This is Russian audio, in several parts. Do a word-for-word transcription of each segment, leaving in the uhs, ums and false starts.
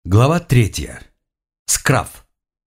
Глава третья. Скраф.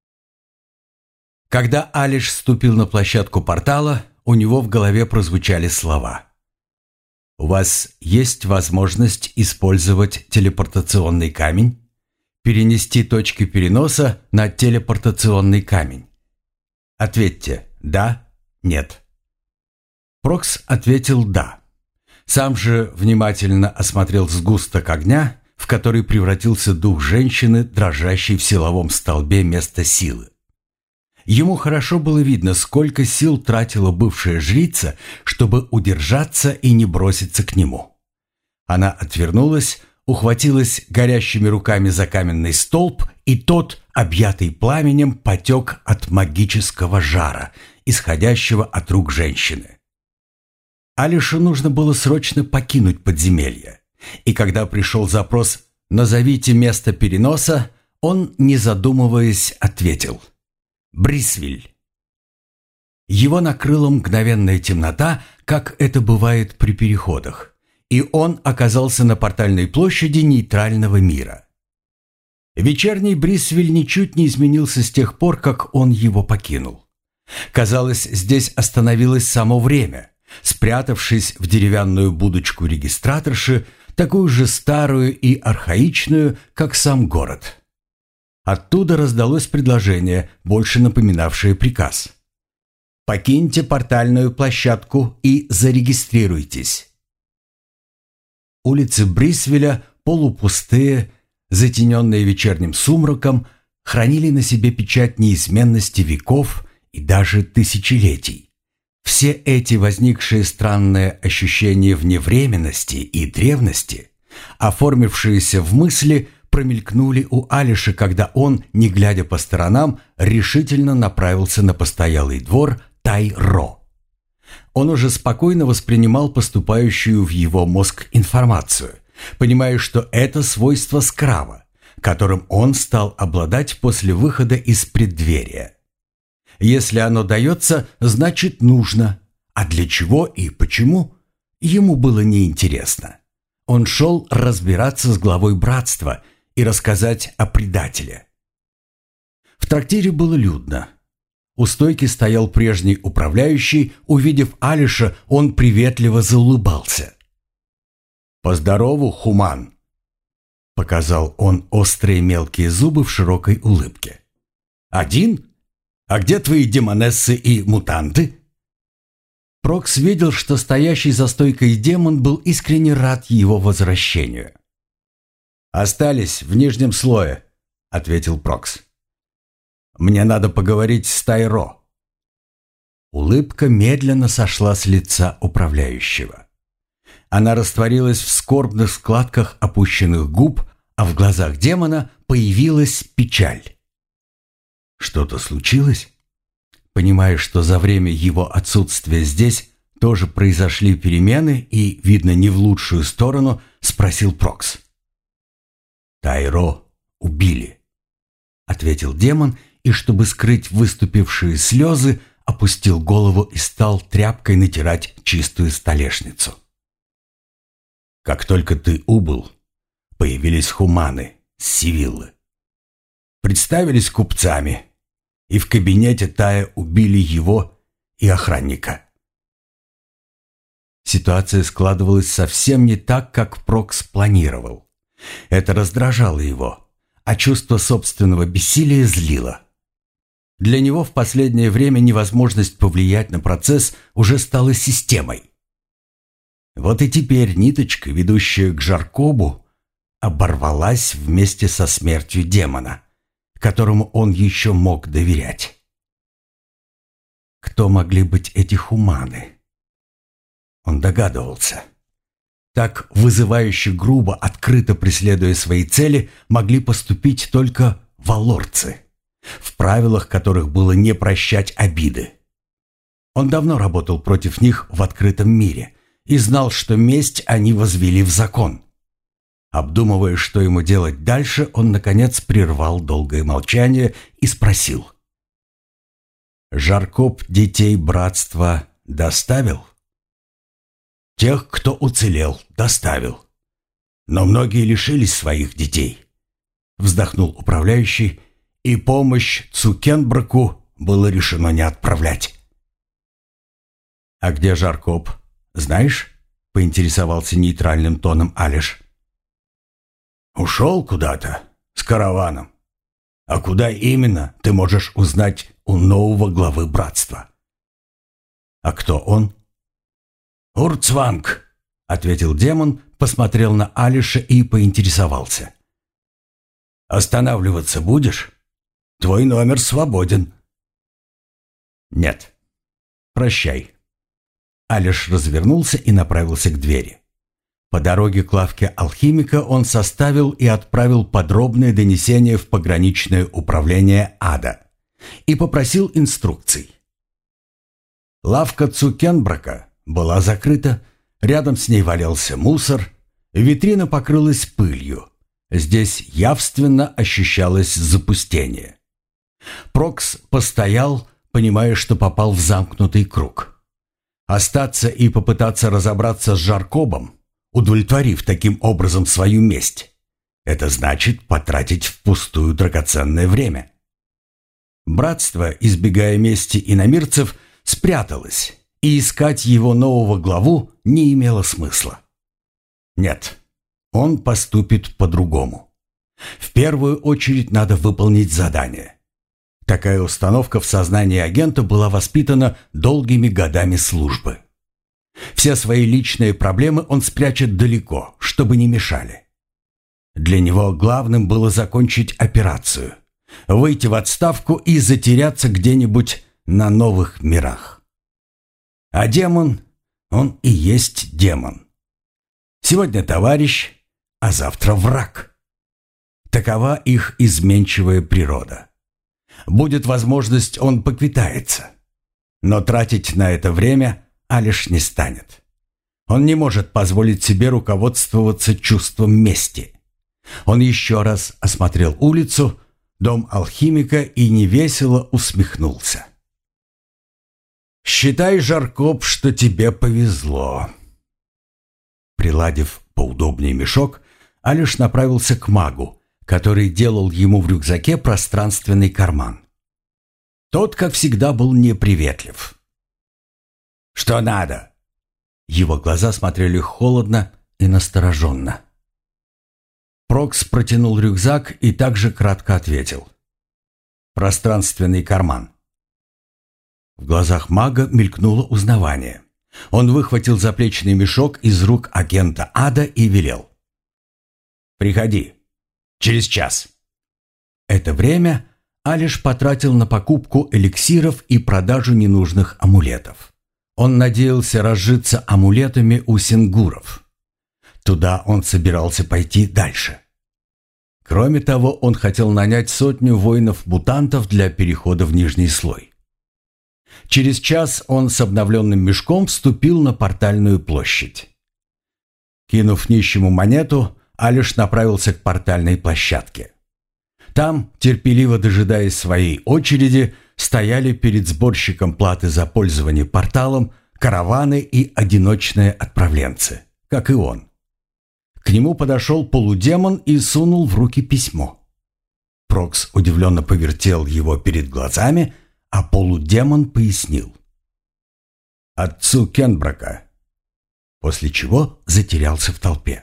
Когда Алиш ступил на площадку портала, у него в голове прозвучали слова. «У вас есть возможность использовать телепортационный камень? Перенести точки переноса на телепортационный камень? Ответьте «да», «нет». Прокс ответил «да». Сам же внимательно осмотрел сгусток огня, в который превратился дух женщины, дрожащей в силовом столбе места силы. Ему хорошо было видно, сколько сил тратила бывшая жрица, чтобы удержаться и не броситься к нему. Она отвернулась, ухватилась горящими руками за каменный столб, и тот, объятый пламенем, потек от магического жара, исходящего от рук женщины. Алишу нужно было срочно покинуть подземелье. И когда пришел запрос «назовите место переноса», он, не задумываясь, ответил «Брисвиль». Его накрыла мгновенная темнота, как это бывает при переходах, и он оказался на портальной площади нейтрального мира. Вечерний Брисвиль ничуть не изменился с тех пор, как он его покинул. Казалось, здесь остановилось само время, спрятавшись в деревянную будочку регистраторши, такую же старую и архаичную, как сам город. Оттуда раздалось предложение, больше напоминавшее приказ. «Покиньте портальную площадку и зарегистрируйтесь». Улицы Брисвиля, полупустые, затененные вечерним сумраком, хранили на себе печать неизменности веков и даже тысячелетий. Все эти возникшие странные ощущения вневременности и древности, оформившиеся в мысли, промелькнули у Алиша, когда он, не глядя по сторонам, решительно направился на постоялый двор Тай-Ро. Он уже спокойно воспринимал поступающую в его мозг информацию, понимая, что это свойство скрава, которым он стал обладать после выхода из преддверия. Если оно дается, значит нужно. А для чего и почему, ему было неинтересно. Он шел разбираться с главой братства и рассказать о предателе. В трактире было людно. У стойки стоял прежний управляющий. Увидев Алиша, он приветливо заулыбался. «Поздорову, Хуман!» Показал он острые мелкие зубы в широкой улыбке. «Один? А где твои демонессы и мутанты?» Прокс видел, что стоящий за стойкой демон был искренне рад его возвращению. «Остались в нижнем слое», — ответил Прокс. «Мне надо поговорить с Тай-Ро». Улыбка медленно сошла с лица управляющего. Она растворилась в скорбных складках опущенных губ, а в глазах демона появилась печаль. Что-то случилось? Понимая, что за время его отсутствия здесь тоже произошли перемены и, видно, не в лучшую сторону, спросил Прокс. «Тай-Ро убили», — ответил демон, и, чтобы скрыть выступившие слезы, опустил голову и стал тряпкой натирать чистую столешницу. «Как только ты убыл, появились хуманы с Сивиллы. Представились купцами, и в кабинете Тая убили его и охранника». Ситуация складывалась совсем не так, как Прокс планировал. Это раздражало его, а чувство собственного бессилия злило. Для него в последнее время невозможность повлиять на процесс уже стала системой. Вот и теперь ниточка, ведущая к Жаркобу, оборвалась вместе со смертью демона, которому он еще мог доверять. Кто могли быть эти хуманы? Он догадывался. Так вызывающе грубо, открыто преследуя свои цели, могли поступить только валорцы, в правилах которых было не прощать обиды. Он давно работал против них в открытом мире и знал, что месть они возвели в закон. Обдумывая, что ему делать дальше, он, наконец, прервал долгое молчание и спросил. «Жаркоб детей братства доставил?» «Тех, кто уцелел, доставил. Но многие лишились своих детей. вздохнул управляющий, и помощь Цукенбраку было решено не отправлять. «А где Жаркоп, знаешь?» — поинтересовался нейтральным тоном Алиш. «Ушел куда-то с караваном. А куда именно, ты можешь узнать у нового главы братства». «А кто он?» «Урцванг», — ответил демон, посмотрел на Алиша и поинтересовался. «Останавливаться будешь? Твой номер свободен». «Нет. Прощай». Алиш развернулся и направился к двери. По дороге к лавке алхимика он составил и отправил подробное донесение в пограничное управление ада и попросил инструкций. Лавка Цукенбрака была закрыта, рядом с ней валялся мусор, витрина покрылась пылью. Здесь явственно ощущалось запустение. Прокс постоял, понимая, что попал в замкнутый круг. Остаться и попытаться разобраться с Жаркобом, удовлетворив таким образом свою месть, это значит потратить впустую драгоценное время. Братство, избегая мести иномирцев, спряталось, и искать его нового главу не имело смысла. Нет, он поступит по-другому. В первую очередь надо выполнить задание. Такая установка в сознании агента была воспитана долгими годами службы. Все свои личные проблемы он спрячет далеко, чтобы не мешали. Для него главным было закончить операцию, выйти в отставку и затеряться где-нибудь на новых мирах. А демон, он и есть демон. Сегодня товарищ, а завтра враг. Такова их изменчивая природа. Будет возможность, он поквитается. Но тратить на это время Алиш не станет. Он не может позволить себе руководствоваться чувством мести. Он еще раз осмотрел улицу, дом алхимика и невесело усмехнулся. «Считай, Жаркоп, что тебе повезло». Приладив поудобнее мешок, Алиш направился к магу, который делал ему в рюкзаке пространственный карман. Тот, как всегда, был неприветлив. «Что надо?» Его глаза смотрели холодно и настороженно. Прокс протянул рюкзак и также кратко ответил. «Пространственный карман». В глазах мага мелькнуло узнавание. Он выхватил заплечный мешок из рук агента ада и велел. «Приходи. Через час». Это время Алиш потратил на покупку эликсиров и продажу ненужных амулетов. Он надеялся разжиться амулетами у сингуров. Туда он собирался пойти дальше. Кроме того, он хотел нанять сотню воинов-мутантов для перехода в нижний слой. Через час он с обновленным мешком вступил на портальную площадь. Кинув нищему монету, Алиш направился к портальной площадке. Там, терпеливо дожидаясь своей очереди, стояли перед сборщиком платы за пользование порталом караваны и одиночные отправленцы, как и он. К нему подошел полудемон и сунул в руки письмо. Прокс удивленно повертел его перед глазами, а полудемон пояснил. «От Цукенбрака», после чего затерялся в толпе.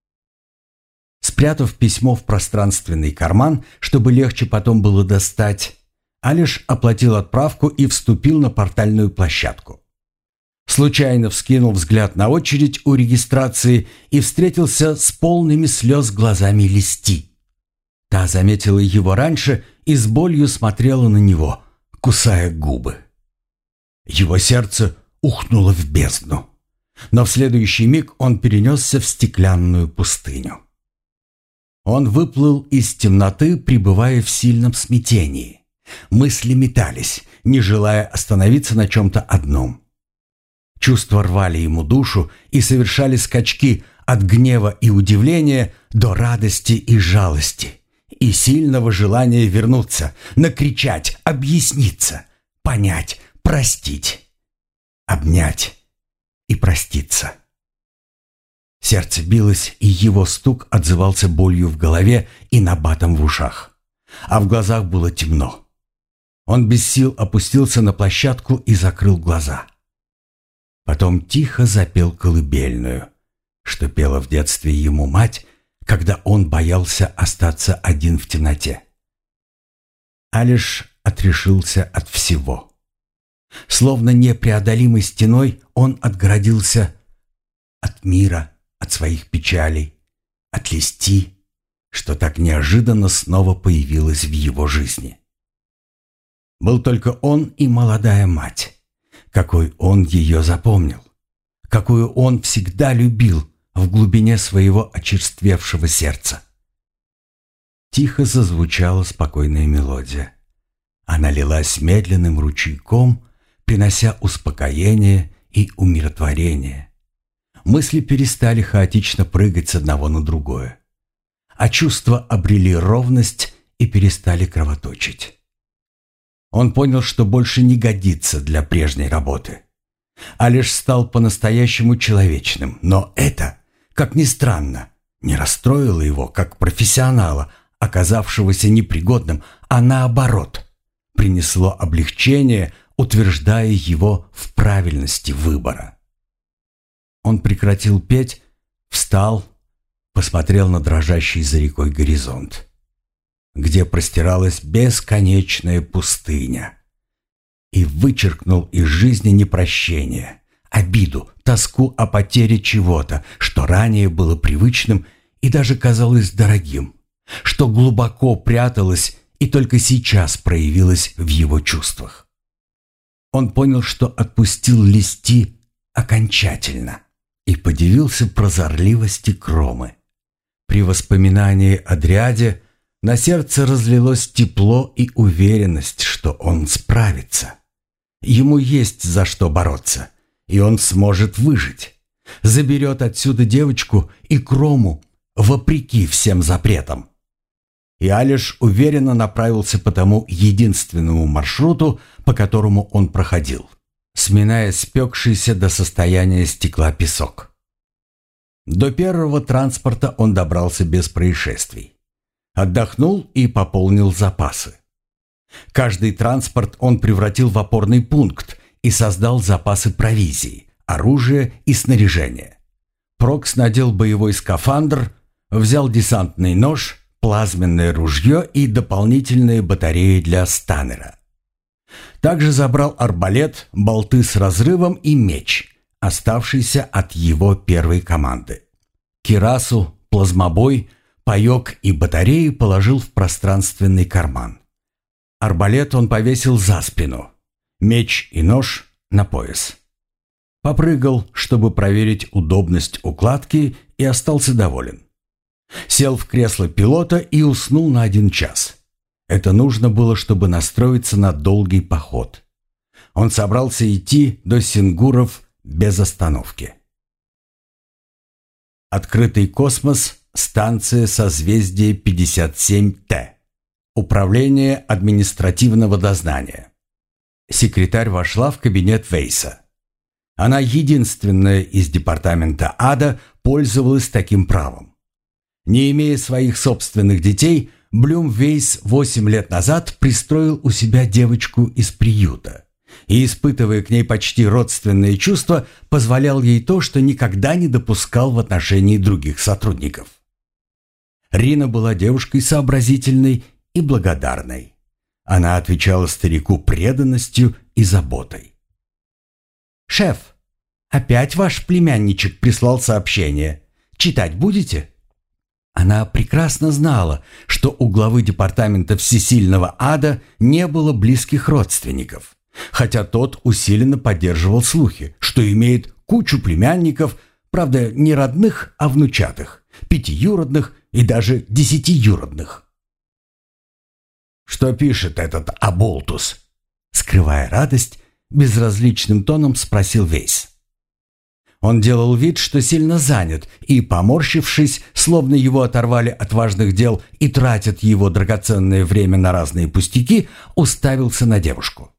Спрятав письмо в пространственный карман, чтобы легче потом было достать, Алиш оплатил отправку и вступил на портальную площадку. Случайно вскинул взгляд на очередь у регистрации и встретился с полными слез глазами Листи. Та заметила его раньше и с болью смотрела на него, кусая губы. Его сердце ухнуло в бездну, но в следующий миг он перенесся в стеклянную пустыню. Он выплыл из темноты, пребывая в сильном смятении. Мысли метались, не желая остановиться на чем-то одном. Чувства рвали ему душу и совершали скачки от гнева и удивления до радости и жалости, и сильного желания вернуться, накричать, объясниться, понять, простить, обнять и проститься. Сердце билось, и его стук отзывался болью в голове и набатом в ушах. А в глазах было темно. Он без сил опустился на площадку и закрыл глаза. Потом тихо запел колыбельную, что пела в детстве ему мать, когда он боялся остаться один в темноте. Алиш отрешился от всего. Словно непреодолимой стеной он отгородился от мира, от своих печалей, от лести, что так неожиданно снова появилось в его жизни. Был только он и молодая мать, какой он ее запомнил, какую он всегда любил в глубине своего очерствевшего сердца. Тихо зазвучала спокойная мелодия. Она лилась медленным ручейком, принося успокоение и умиротворение. Мысли перестали хаотично прыгать с одного на другое, а чувства обрели ровность и перестали кровоточить. Он понял, что больше не годится для прежней работы, а лишь стал по-настоящему человечным. Но это, как ни странно, не расстроило его как профессионала, оказавшегося непригодным, а наоборот, принесло облегчение, утверждая его в правильности выбора. Он прекратил петь, встал, посмотрел на дрожащий за рекой горизонт, где простиралась бесконечная пустыня, и вычеркнул из жизни непрощение, обиду, тоску о потере чего-то, что ранее было привычным и даже казалось дорогим, что глубоко пряталось и только сейчас проявилось в его чувствах. Он понял, что отпустил листи окончательно, и подивился прозорливости Кромы. При воспоминании о Дриаде на сердце разлилось тепло и уверенность, что он справится. Ему есть за что бороться, и он сможет выжить. Заберет отсюда девочку и Крому, вопреки всем запретам. И Алиш уверенно направился по тому единственному маршруту, по которому он проходил, сминая спекшийся до состояния стекла песок. До первого транспорта он добрался без происшествий. Отдохнул и пополнил запасы. Каждый транспорт он превратил в опорный пункт и создал запасы провизии, оружия и снаряжения. Прокс надел боевой скафандр, взял десантный нож, плазменное ружье и дополнительные батареи для станнера. Также забрал арбалет, болты с разрывом и меч, оставшийся от его первой команды. Кирасу, плазмобой, паёк и батареи положил в пространственный карман. Арбалет он повесил за спину, меч и нож на пояс. Попрыгал, чтобы проверить удобность укладки, и остался доволен. Сел в кресло пилота и уснул на один час. Это нужно было, чтобы настроиться на долгий поход. Он собрался идти до Сингуров без остановки. Открытый космос, станция созвездия пятьдесят семь Т. Управление административного дознания. Секретарь вошла в кабинет Вейса. Она единственная из департамента ада пользовалась таким правом. Не имея своих собственных детей, Блюм Вейс восемь лет назад пристроил у себя девочку из приюта и, испытывая к ней почти родственные чувства, позволял ей то, что никогда не допускал в отношении других сотрудников. Рина была девушкой сообразительной и благодарной. Она отвечала старику преданностью и заботой. «Шеф, опять ваш племянничек прислал сообщение. Читать будете?» Она прекрасно знала, что у главы департамента всесильного ада не было близких родственников, хотя тот усиленно поддерживал слухи, что имеет кучу племянников, правда, не родных, а внучатых, пятиюродных и даже десятиюродных. «Что пишет этот Аболтус?» Скрывая радость, безразличным тоном спросил Вейс. Он делал вид, что сильно занят, и, поморщившись, словно его оторвали от важных дел и тратят его драгоценное время на разные пустяки, уставился на девушку.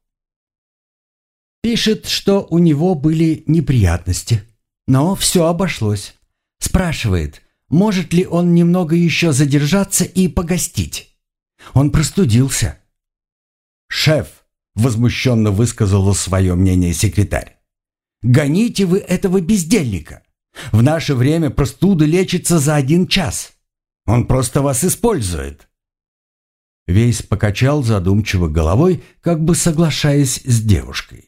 «Пишет, что у него были неприятности, но все обошлось. Спрашивает, может ли он немного еще задержаться и погостить. Он простудился. «Шеф», — возмущенно высказала свое мнение секретарь, «гоните вы этого бездельника. В наше время простуда лечится за один час. Он просто вас использует». Вейс покачал задумчиво головой, как бы соглашаясь с девушкой.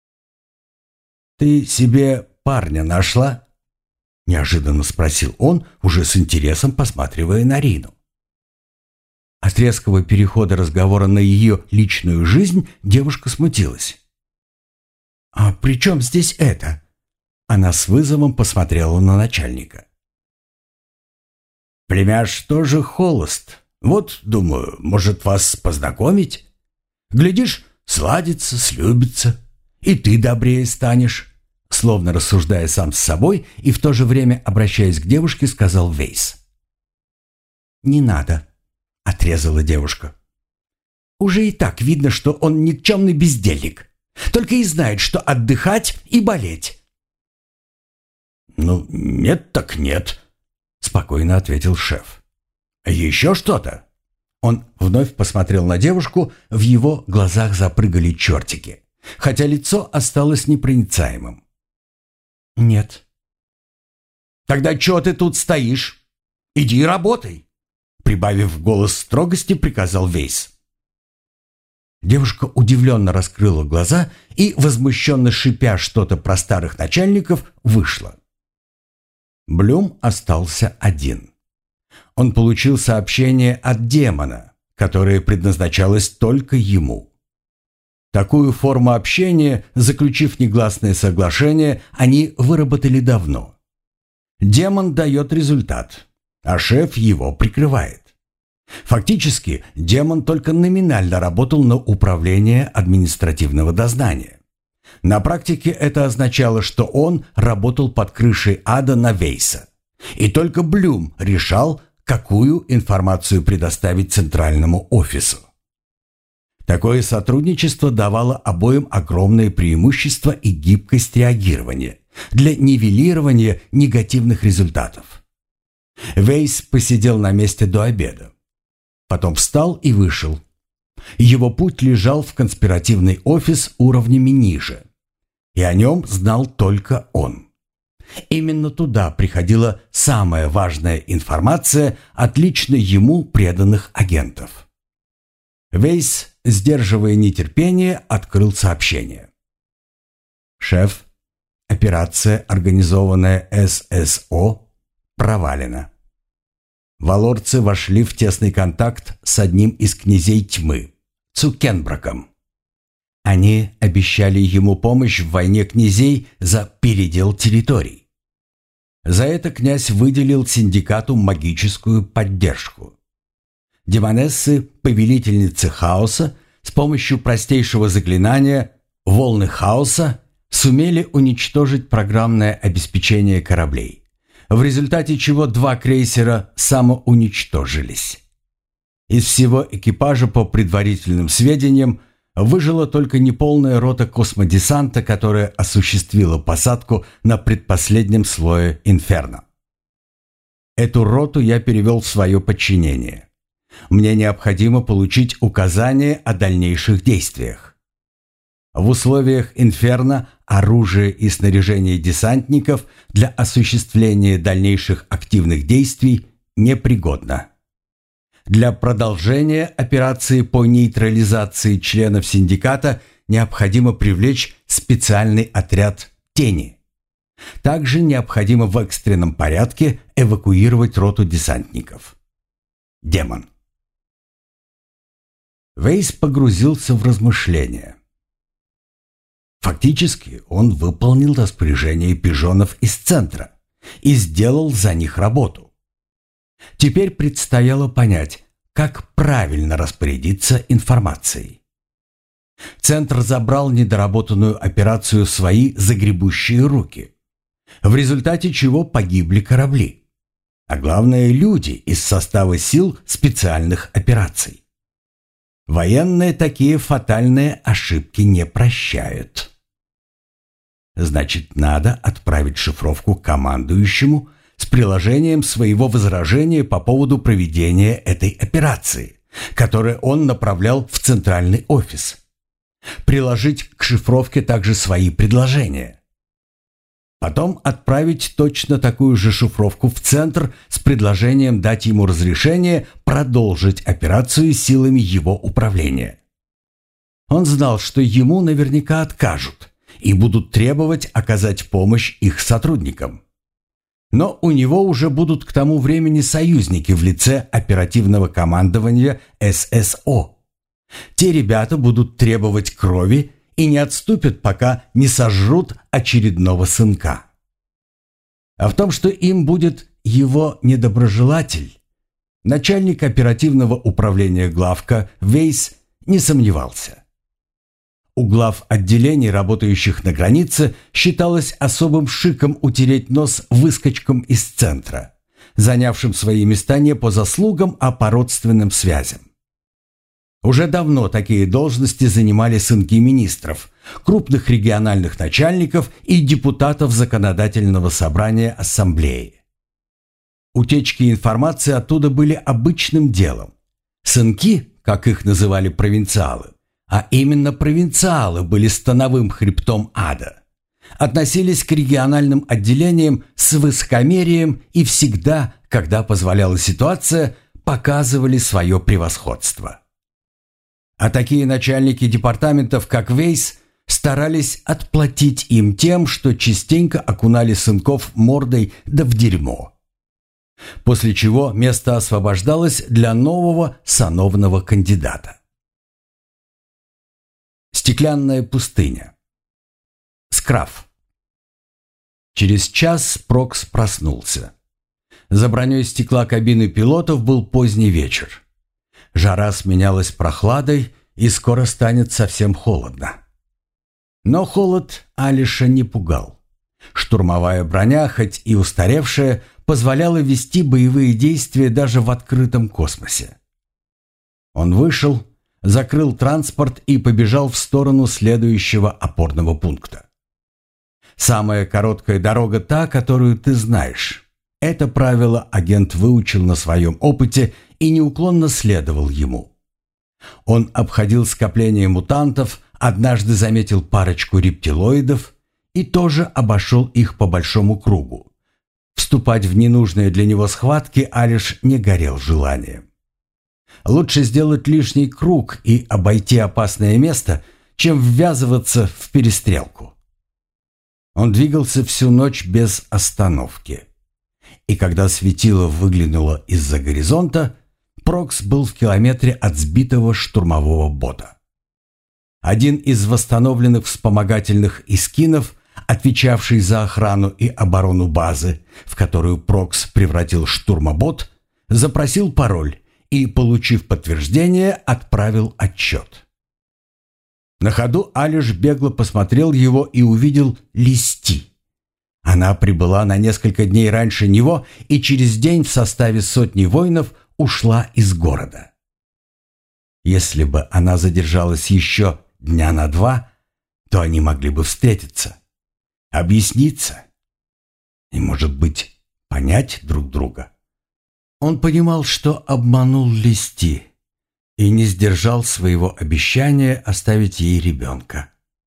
«Ты себе парня нашла?» — неожиданно спросил он, уже с интересом посматривая на Рину. От резкого перехода разговора на ее личную жизнь девушка смутилась. «А при чем здесь это?» Она с вызовом посмотрела на начальника. «Племяш тоже холост. Вот, думаю, может вас познакомить? Глядишь, сладится, слюбится, и ты добрее станешь». Словно рассуждая сам с собой и в то же время обращаясь к девушке, сказал Вейс. «Не надо», — отрезала девушка. «Уже и так видно, что он никчемный бездельник. Только и знает, что отдыхать и болеть». «Ну, нет так нет», — спокойно ответил шеф. «Еще что-то?» Он вновь посмотрел на девушку, в его глазах запрыгали чертики, хотя лицо осталось непроницаемым. «Нет». «Тогда чего ты тут стоишь? Иди работай!» Прибавив голос строгости, приказал Вейс. Девушка удивленно раскрыла глаза и, возмущенно шипя что-то про старых начальников, вышла. Блюм остался один. Он получил сообщение от демона, которое предназначалось только ему. Такую форму общения, заключив негласное соглашение, они выработали давно. Демон дает результат, а шеф его прикрывает. Фактически, демон только номинально работал на управление административного дознания. На практике это означало, что он работал под крышей ада на Вейса. И только Блюм решал, какую информацию предоставить центральному офису. Такое сотрудничество давало обоим огромное преимущество и гибкость реагирования для нивелирования негативных результатов. Вейс посидел на месте до обеда. Потом встал и вышел. Его путь лежал в конспиративный офис уровнями ниже. И о нем знал только он. Именно туда приходила самая важная информация от лично ему преданных агентов. Вейс, сдерживая нетерпение, открыл сообщение. «Шеф, операция, организованная эс эс о, провалена. Валорцы вошли в тесный контакт с одним из князей тьмы, Цукенброком. Они обещали ему помощь в войне князей за передел территорий. За это князь выделил синдикату магическую поддержку. Демонессы, повелительницы хаоса, с помощью простейшего заклинания «Волны хаоса» сумели уничтожить программное обеспечение кораблей, в результате чего два крейсера самоуничтожились. Из всего экипажа, по предварительным сведениям, выжила только неполная рота космодесанта, которая осуществила посадку на предпоследнем слое инферно. Эту роту я перевел в свое подчинение. Мне необходимо получить указания о дальнейших действиях. В условиях инферно оружие и снаряжение десантников для осуществления дальнейших активных действий непригодно. Для продолжения операции по нейтрализации членов синдиката необходимо привлечь специальный отряд «Тени». Также необходимо в экстренном порядке эвакуировать роту десантников. Демон. Вейс погрузился в размышления. Фактически он выполнил распоряжение пижонов из центра и сделал за них работу. Теперь предстояло понять, как правильно распорядиться информацией. Центр забрал недоработанную операцию в свои загребущие руки, в результате чего погибли корабли, а главное люди из состава сил специальных операций. Военные такие фатальные ошибки не прощают. Значит, надо отправить шифровку командующему с приложением своего возражения по поводу проведения этой операции, которое он направлял в центральный офис. Приложить к шифровке также свои предложения. Потом отправить точно такую же шифровку в центр с предложением дать ему разрешение продолжить операцию силами его управления. Он знал, что ему наверняка откажут и будут требовать оказать помощь их сотрудникам. Но у него уже будут к тому времени союзники в лице оперативного командования эс эс о. Те ребята будут требовать крови и не отступят, пока не сожрут очередного сынка. А в том, что им будет его недоброжелатель, начальник оперативного управления главка Вейс не сомневался. У глав отделений, работающих на границе, считалось особым шиком утереть нос выскочкам из центра, занявшим свои места не по заслугам, а по родственным связям. Уже давно такие должности занимали сынки министров, крупных региональных начальников и депутатов Законодательного собрания Ассамблеи. Утечки информации оттуда были обычным делом. Сынки, как их называли провинциалы, а именно провинциалы были становым хребтом ада, относились к региональным отделениям с высокомерием и всегда, когда позволяла ситуация, показывали свое превосходство. А такие начальники департаментов, как Вейс, старались отплатить им тем, что частенько окунали сынков мордой да в дерьмо. После чего место освобождалось для нового сановного кандидата. Стеклянная пустыня. Скраф. Через час Прокс проснулся. За броней стекла кабины пилотов был поздний вечер. Жара сменялась прохладой, и скоро станет совсем холодно. Но холод Алиша не пугал. Штурмовая броня, хоть и устаревшая, позволяла вести боевые действия даже в открытом космосе. Он вышел, закрыл транспорт и побежал в сторону следующего опорного пункта. Самая короткая дорога та, которую ты знаешь. Это правило агент выучил на своем опыте и неуклонно следовал ему. Он обходил скопление мутантов, однажды заметил парочку рептилоидов и тоже обошел их по большому кругу. Вступать в ненужные для него схватки Алиш не горел желанием. Лучше сделать лишний круг и обойти опасное место, чем ввязываться в перестрелку. Он двигался всю ночь без остановки. И когда светило выглянуло из-за горизонта, Прокс был в километре от сбитого штурмового бота. Один из восстановленных вспомогательных искинов, отвечавший за охрану и оборону базы, в которую Прокс превратил штурмобот, запросил пароль и, получив подтверждение, отправил отчет. На ходу Алиш бегло посмотрел его и увидел Листи. Она прибыла на несколько дней раньше него и через день в составе сотни воинов ушла из города. Если бы она задержалась еще дня на два, то они могли бы встретиться, объясниться и, может быть, понять друг друга. Он понимал, что обманул Листи и не сдержал своего обещания оставить ей ребенка.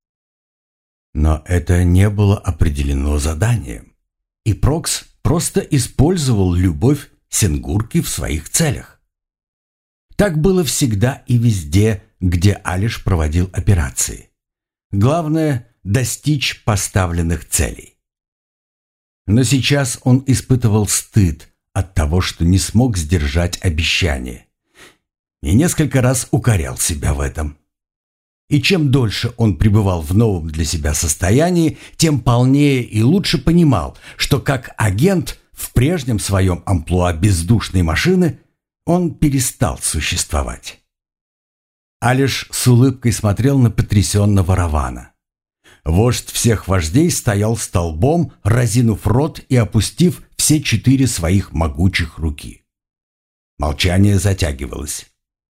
Но это не было определено заданием, и Прокс просто использовал любовь Сенгурки в своих целях. Так было всегда и везде, где Алиш проводил операции. Главное – достичь поставленных целей. Но сейчас он испытывал стыд от того, что не смог сдержать обещание, и несколько раз укорял себя в этом. И чем дольше он пребывал в новом для себя состоянии, тем полнее и лучше понимал, что как агент в прежнем своем амплуа бездушной машины он перестал существовать. Алиш с улыбкой смотрел на потрясенного Равана. Вождь всех вождей стоял столбом, разинув рот и опустив все четыре своих могучих руки. Молчание затягивалось.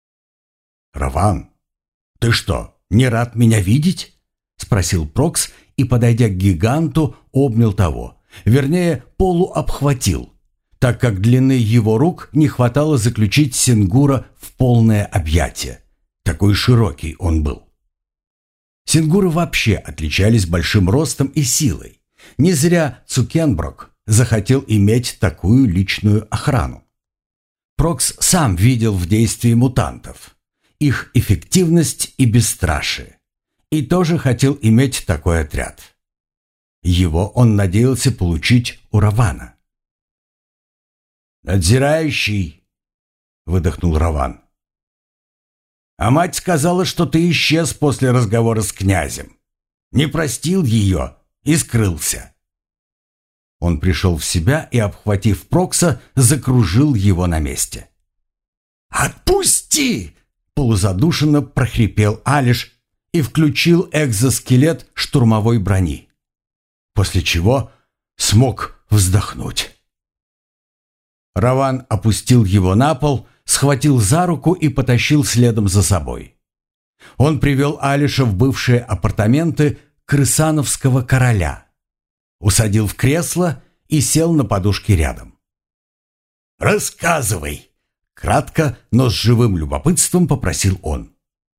«Раван, ты что, не рад меня видеть?» — спросил Прокс и, подойдя к гиганту, обнял того, вернее, полуобхватил, так как длины его рук не хватало заключить Сингура в полное объятие. Такой широкий он был. Сингуры вообще отличались большим ростом и силой. Не зря Цукенброк захотел иметь такую личную охрану. Прокс сам видел в действии мутантов, их эффективность и бесстрашие, и тоже хотел иметь такой отряд. Его он надеялся получить у Равана. «Надзирающий», — выдохнул Раван. «А мать сказала, что ты исчез после разговора с князем. Не простил ее и скрылся». Он пришел в себя и, обхватив Прокса, закружил его на месте. «Отпусти!» — полузадушенно прохрипел Алиш и включил экзоскелет штурмовой брони, после чего смог вздохнуть. Раван опустил его на пол, схватил за руку и потащил следом за собой. Он привел Алиша в бывшие апартаменты крысановского короля, усадил в кресло и сел на подушке рядом. «Рассказывай!» — кратко, но с живым любопытством попросил он.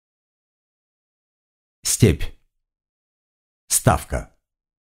Степь. Ставка.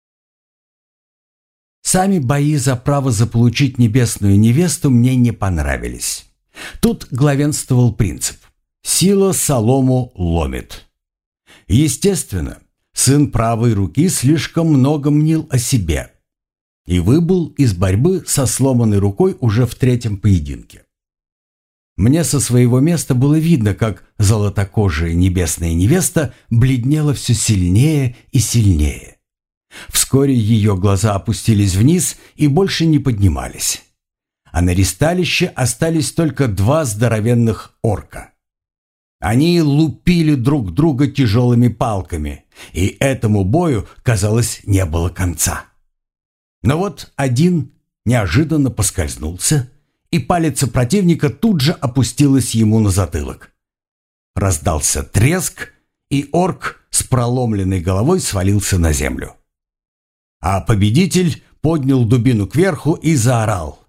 Сами бои за право заполучить небесную невесту мне не понравились. Тут главенствовал принцип «сила солому ломит». Естественно, сын правой руки слишком много мнил о себе и выбыл из борьбы со сломанной рукой уже в третьем поединке. Мне со своего места было видно, как золотокожая небесная невеста бледнела все сильнее и сильнее. Вскоре ее глаза опустились вниз и больше не поднимались. А на ристалище остались только два здоровенных орка. Они лупили друг друга тяжелыми палками, и этому бою, казалось, не было конца. Но вот один неожиданно поскользнулся, и палец противника тут же опустилась ему на затылок. Раздался треск, и орк с проломленной головой свалился на землю. А победитель поднял дубину кверху и заорал: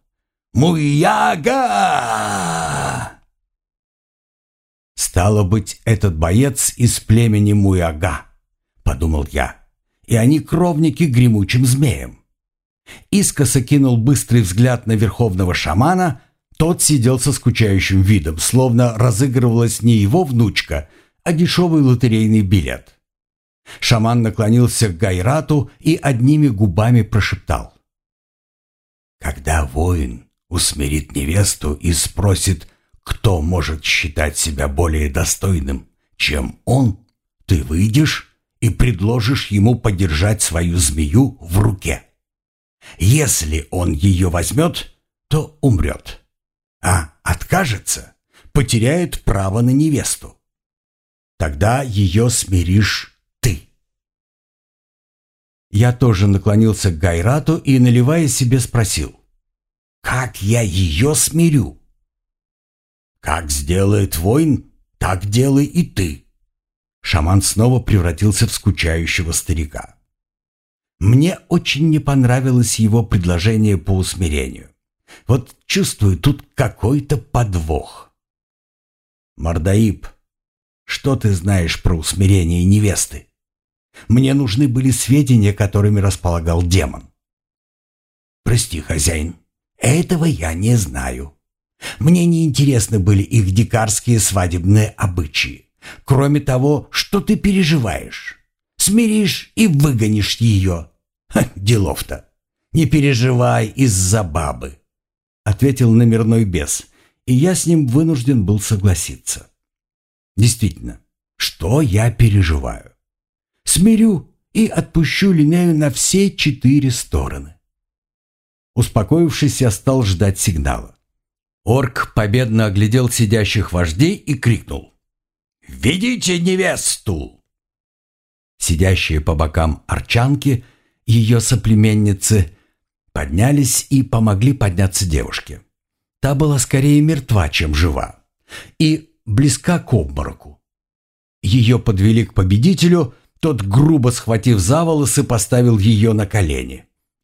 «Муяга!» «Стало быть, этот боец из племени Муяга», — подумал я, «и они кровники гремучим змеем». Искоса кинул быстрый взгляд на верховного шамана. Тот сидел со скучающим видом, словно разыгрывалась не его внучка, а дешевый лотерейный билет. Шаман наклонился к Гайрату и одними губами прошептал: «Когда воин усмирит невесту и спросит, кто может считать себя более достойным, чем он, ты выйдешь и предложишь ему подержать свою змею в руке. Если он ее возьмет, то умрет, а откажется, потеряет право на невесту. Тогда ее смиришь ты». Я тоже наклонился к Гайрату и, наливая себе, спросил: «Как я ее смирю?» «Как сделает воин, так делай и ты». Шаман снова превратился в скучающего старика. Мне очень не понравилось его предложение по усмирению. Вот чувствую тут какой-то подвох. «Мордаиб, что ты знаешь про усмирение невесты? Мне нужны были сведения, которыми располагал демон». «Прости, хозяин, этого я не знаю. Мне не интересны были их дикарские свадебные обычаи. Кроме того, что ты переживаешь. Смиришь и выгонишь ее. Ха, делов-то. Не переживай из-за бабы», — ответил номерной бес, и я с ним вынужден был согласиться. Действительно, что я переживаю? Смирю и отпущу Линею на все четыре стороны. Успокоившись, я стал ждать сигнала. Орк победно оглядел сидящих вождей и крикнул: «Ведите невесту!» Сидящие по бокам арчанки, ее соплеменницы, поднялись и помогли подняться девушке. Та была скорее мертва, чем жива, и близка к обмороку. Ее подвели к победителю, тот, грубо схватив за волосы, поставил ее на колени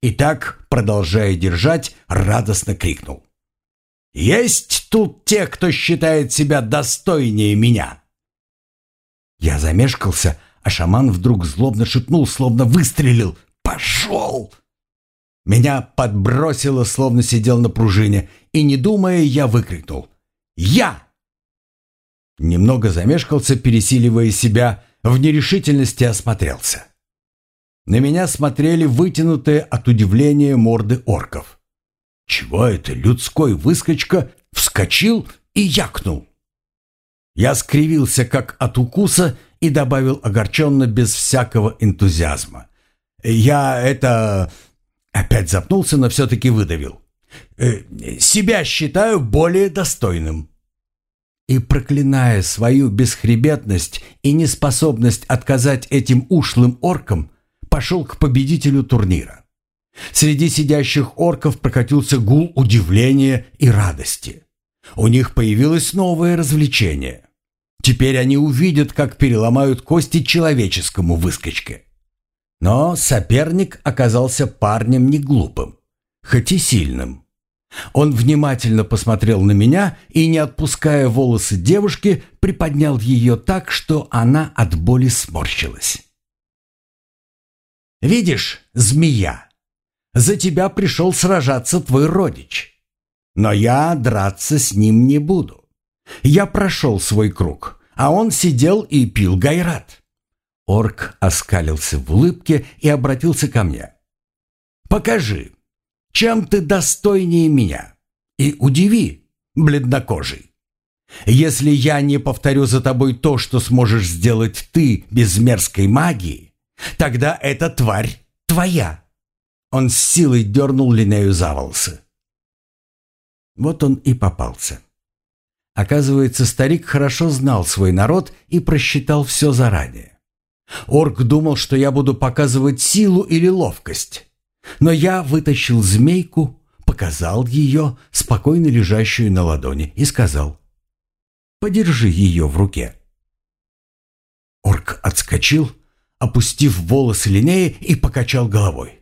и так, продолжая держать, радостно крикнул: «Есть тут те, кто считает себя достойнее меня!» Я замешкался, а шаман вдруг злобно шепнул, словно выстрелил: «Пошел!» Меня подбросило, словно сидел на пружине, и, не думая, я выкрикнул: «Я!» Немного замешкался, пересиливая себя, в нерешительности осмотрелся. На меня смотрели вытянутые от удивления морды орков. Чего это людской выскочка вскочил и якнул? Я скривился, как от укуса, и добавил огорченно, без всякого энтузиазма: «Я это...» Опять запнулся, но все-таки выдавил: «Себя считаю более достойным». И, проклиная свою бесхребетность и неспособность отказать этим ушлым оркам, пошел к победителю турнира. Среди сидящих орков прокатился гул удивления и радости. У них появилось новое развлечение. Теперь они увидят, как переломают кости человеческому выскочке. Но соперник оказался парнем не глупым, хоть и сильным. Он внимательно посмотрел на меня и, не отпуская волосы девушки, приподнял ее так, что она от боли сморщилась. «Видишь, змея, за тебя пришел сражаться твой родич. Но я драться с ним не буду. Я прошел свой круг, а он сидел и пил гайрат». Орк оскалился в улыбке и обратился ко мне: «Покажи, чем ты достойнее меня, и удиви, бледнокожий. Если я не повторю за тобой то, что сможешь сделать ты без мерзкой магии, тогда эта тварь твоя». Он с силой дернул Линею за волосы. Вот он и попался. Оказывается, старик хорошо знал свой народ и просчитал все заранее. Орк думал, что я буду показывать силу или ловкость. Но я вытащил змейку, показал ее, спокойно лежащую на ладони, и сказал: «Подержи ее в руке». Орк отскочил, опустив волосы Линеи, и покачал головой.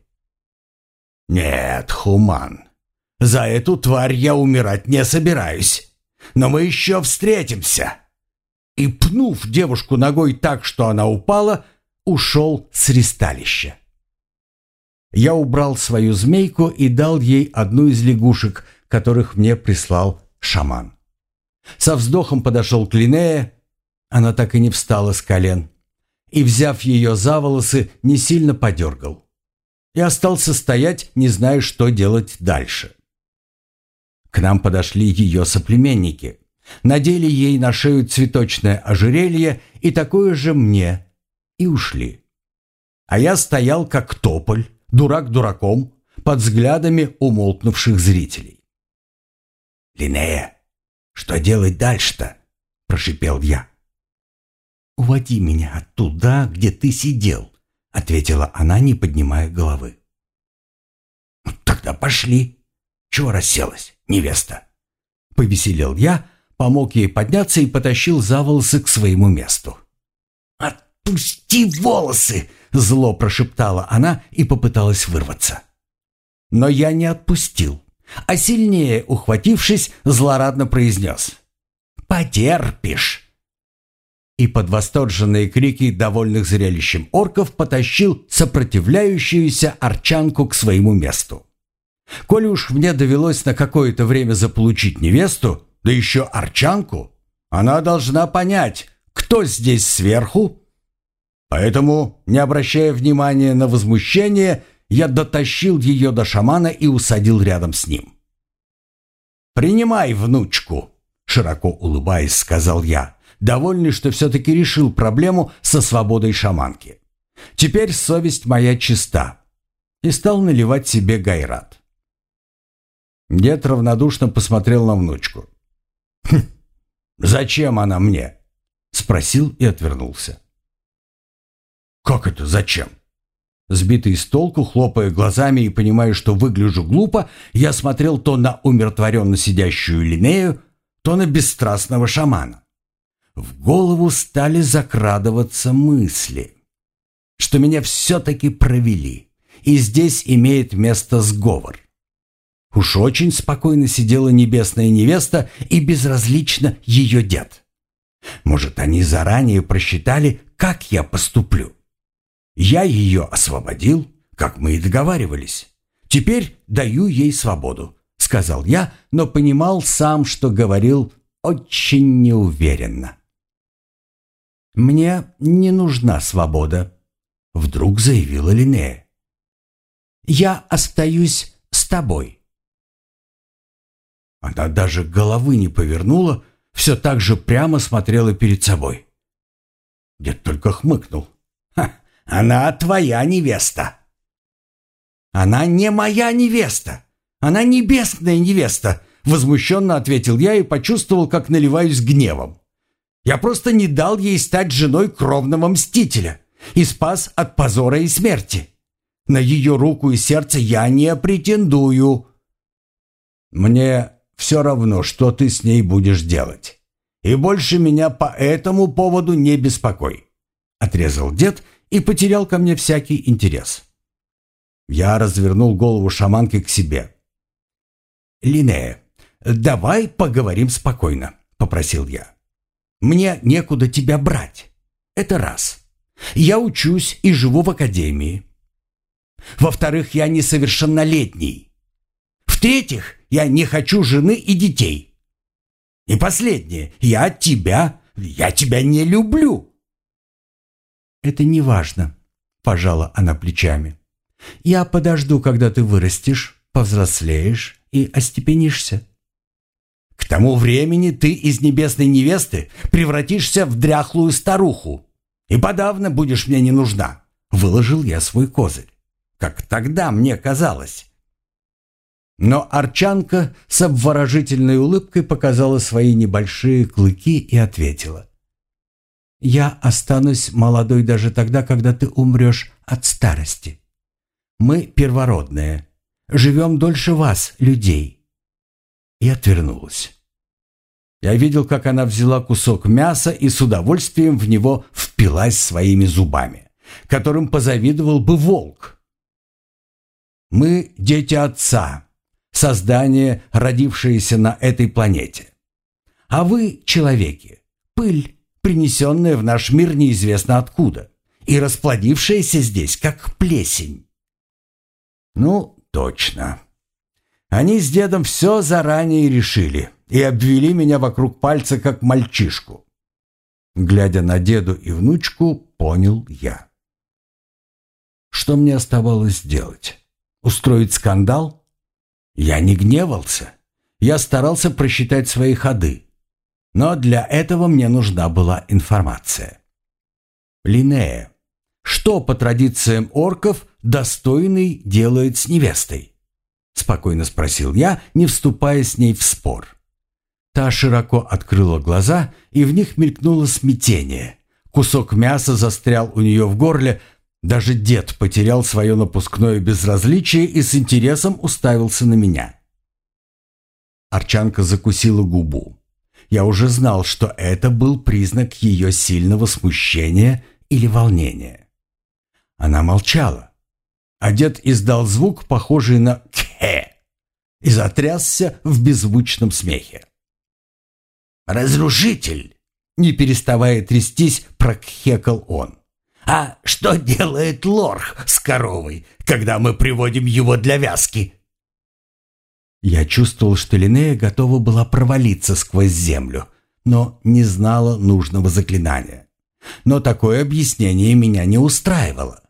«Нет, Хуман, за эту тварь я умирать не собираюсь, но мы еще встретимся». И, пнув девушку ногой так, что она упала, ушел с ристалища. Я убрал свою змейку и дал ей одну из лягушек, которых мне прислал шаман. Со вздохом подошел к Линее, она так и не встала с колен, и, взяв ее за волосы, не сильно подергал. И остался стоять, не зная, что делать дальше. К нам подошли ее соплеменники. Надели ей на шею цветочное ожерелье и такое же мне, и ушли. А я стоял как тополь, дурак дураком, под взглядами умолкнувших зрителей. «Линея, что делать дальше-то?» – прошипел я. «Уводи меня туда, где ты сидел», – ответила она, не поднимая головы. «Тогда пошли. Чего расселась, невеста?» Повеселел я, помог ей подняться и потащил за волосы к своему месту. «Отпусти волосы!» — зло прошептала она и попыталась вырваться. Но я не отпустил, а сильнее ухватившись, злорадно произнес: «Потерпишь!» И под восторженные крики довольных зрелищем орков потащил сопротивляющуюся арчанку к своему месту. Коли уж мне довелось на какое-то время заполучить невесту, да еще арчанку, она должна понять, кто здесь сверху. Поэтому, не обращая внимания на возмущение, я дотащил ее до шамана и усадил рядом с ним. «Принимай внучку», — широко улыбаясь, сказал я, довольный, что все-таки решил проблему со свободой шаманки. Теперь совесть моя чиста, и стал наливать себе гайрат. Дед равнодушно посмотрел на внучку. «Хм, зачем она мне?» — спросил и отвернулся. «Как это зачем?» Сбитый с толку, хлопая глазами и понимая, что выгляжу глупо, я смотрел то на умиротворенно сидящую Линею, то на бесстрастного шамана. В голову стали закрадываться мысли, что меня все-таки провели, и здесь имеет место сговор. Уж очень спокойно сидела небесная невеста и безразлично ее дед. Может, они заранее просчитали, как я поступлю. Я ее освободил, как мы и договаривались. Теперь даю ей свободу, сказал я, но понимал сам, что говорил очень неуверенно. «Мне не нужна свобода», — вдруг заявила Линнея. «Я остаюсь с тобой». Она даже головы не повернула, все так же прямо смотрела перед собой. Дед только хмыкнул. «Ха, она твоя невеста». «Она не моя невеста, она небесная невеста», — возмущенно ответил я и почувствовал, как наливаюсь гневом. «Я просто не дал ей стать женой кровного мстителя и спас от позора и смерти. На ее руку и сердце я не претендую». «Мне все равно, что ты с ней будешь делать. И больше меня по этому поводу не беспокой», — отрезал дед и потерял ко мне всякий интерес. Я развернул голову шаманки к себе. «Линнея, давай поговорим спокойно», — попросил я. «Мне некуда тебя брать. Это раз. Я учусь и живу в академии. Во-вторых, я несовершеннолетний. В-третьих, я не хочу жены и детей. И последнее, я от тебя, я тебя не люблю». «Это не важно», — пожала она плечами. «Я подожду, когда ты вырастешь, повзрослеешь и остепенишься. К тому времени ты из небесной невесты превратишься в дряхлую старуху, и подавно будешь мне не нужна», — выложил я свой козырь, как тогда мне казалось. Но Арчанка с обворожительной улыбкой показала свои небольшие клыки и ответила: «Я останусь молодой даже тогда, когда ты умрешь от старости. Мы первородные, живем дольше вас, людей». И отвернулась. Я видел, как она взяла кусок мяса и с удовольствием в него впилась своими зубами, которым позавидовал бы волк. Мы дети Отца, создание, родившееся на этой планете. А вы, человеки, пыль, принесенная в наш мир неизвестно откуда и расплодившаяся здесь, как плесень. Ну, точно. Они с дедом все заранее решили и обвели меня вокруг пальца, как мальчишку. Глядя на деду и внучку, понял я. Что мне оставалось делать? Устроить скандал? Я не гневался. Я старался просчитать свои ходы. Но для этого мне нужна была информация. «Линнея, что по традициям орков достойный делает с невестой?» — спокойно спросил я, не вступая с ней в спор. Та широко открыла глаза, и в них мелькнуло смятение. Кусок мяса застрял у нее в горле. Даже дед потерял свое напускное безразличие и с интересом уставился на меня. Арчанка закусила губу. Я уже знал, что это был признак ее сильного смущения или волнения. Она молчала, а дед издал звук, похожий на «кхе», и затрясся в беззвучном смехе. «Разрушитель!» — не переставая трястись, прокхекал он. «А что делает лорх с коровой, когда мы приводим его для вязки?» Я чувствовал, что Линнея готова была провалиться сквозь землю, но не знала нужного заклинания. Но такое объяснение меня не устраивало.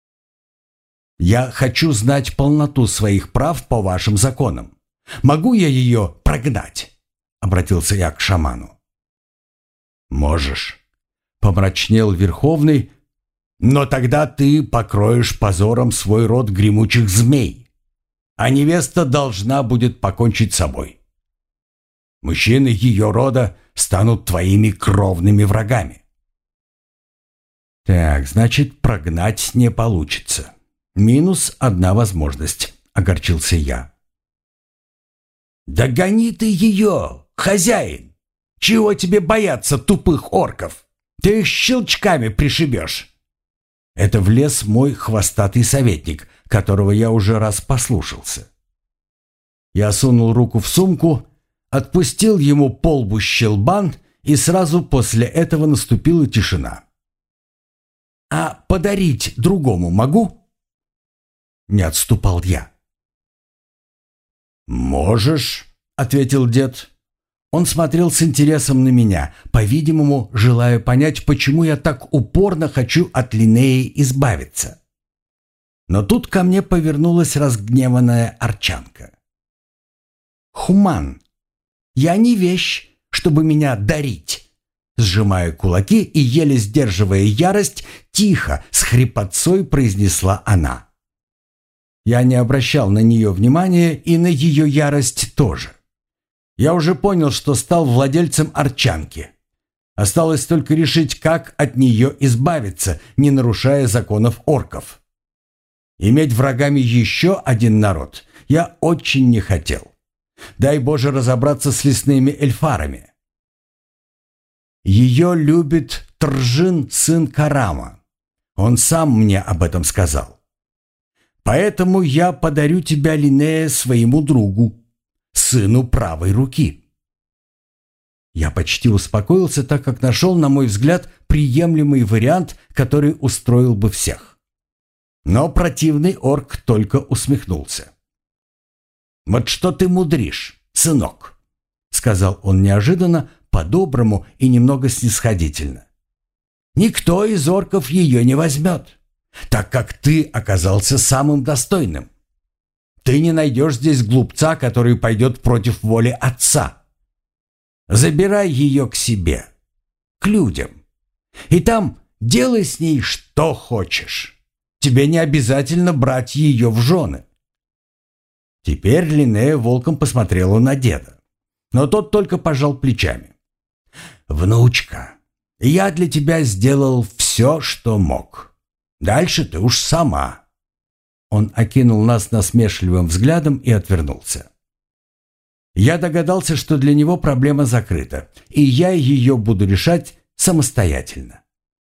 «Я хочу знать полноту своих прав по вашим законам. Могу я ее прогнать?» — обратился я к шаману. «Можешь», — помрачнел Верховный, «но тогда ты покроешь позором свой род гремучих змей, а невеста должна будет покончить с собой. Мужчины ее рода станут твоими кровными врагами». «Так, значит, прогнать не получится. Минус одна возможность», — огорчился я. «Да гони ты ее, хозяин! Чего тебе бояться тупых орков? Ты их щелчками пришибешь!» Это влез мой хвостатый советник, которого я уже раз послушался. Я сунул руку в сумку, отпустил ему по лбу щелбан, и сразу после этого наступила тишина. «А подарить другому могу?» Не отступал я. «Можешь», — ответил дед. Он смотрел с интересом на меня, по-видимому, желая понять, почему я так упорно хочу от Линнеи избавиться. Но тут ко мне повернулась разгневанная Арчанка. «Хуман, я не вещь, чтобы меня дарить!» Сжимая кулаки и еле сдерживая ярость, тихо, с хрипотцой произнесла она. Я не обращал на нее внимания и на ее ярость тоже. Я уже понял, что стал владельцем Арчанки. Осталось только решить, как от нее избавиться, не нарушая законов орков. Иметь врагами еще один народ я очень не хотел. Дай Боже разобраться с лесными эльфарами. Ее любит Тржин, сын Карама. Он сам мне об этом сказал. Поэтому я подарю тебя, Линнея, своему другу, сыну правой руки. Я почти успокоился, так как нашел, на мой взгляд, приемлемый вариант, который устроил бы всех. Но противный орк только усмехнулся. «Вот что ты мудришь, сынок», — сказал он неожиданно, по-доброму и немного снисходительно. «Никто из орков ее не возьмет, так как ты оказался самым достойным. Ты не найдешь здесь глупца, который пойдет против воли отца. Забирай ее к себе, к людям, и там делай с ней что хочешь. Тебе не обязательно брать ее в жены». Теперь Линнея волком посмотрела на деда, но тот только пожал плечами. «Внучка, я для тебя сделал все, что мог. Дальше ты уж сама». Он окинул нас насмешливым взглядом и отвернулся. Я догадался, что для него проблема закрыта, и я ее буду решать самостоятельно.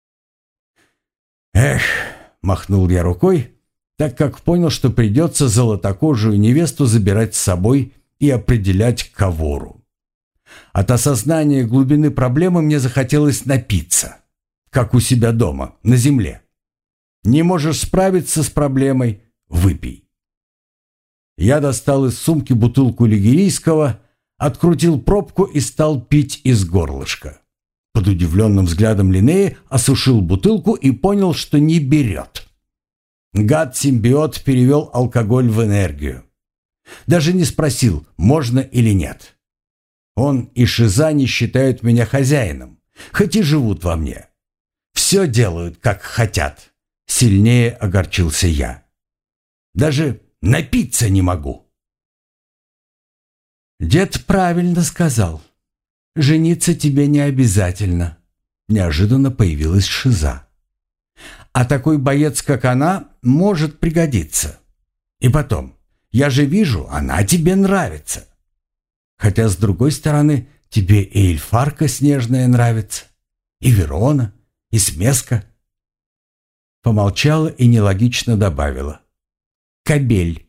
«Эх», — махнул я рукой, так как понял, что придется золотокожую невесту забирать с собой и определять к вору. От осознания глубины проблемы мне захотелось напиться, как у себя дома, на земле. Не можешь справиться с проблемой — выпей. Я достал из сумки бутылку лигерийского, открутил пробку и стал пить из горлышка. Под удивленным взглядом Линнеи осушил бутылку и понял, что не берет. Гад-симбиот перевел алкоголь в энергию. Даже не спросил, можно или нет. Он и Шиза не считают меня хозяином, хоть и живут во мне. Все делают, как хотят. Сильнее огорчился я. Даже напиться не могу. Дед правильно сказал. Жениться тебе не обязательно. Неожиданно появилась Шиза. А такой боец, как она, может пригодиться. И потом, я же вижу, она тебе нравится. Хотя, с другой стороны, тебе и эльфарка снежная нравится, и Верона, и Смеска. Помолчала и нелогично добавила. Кобель.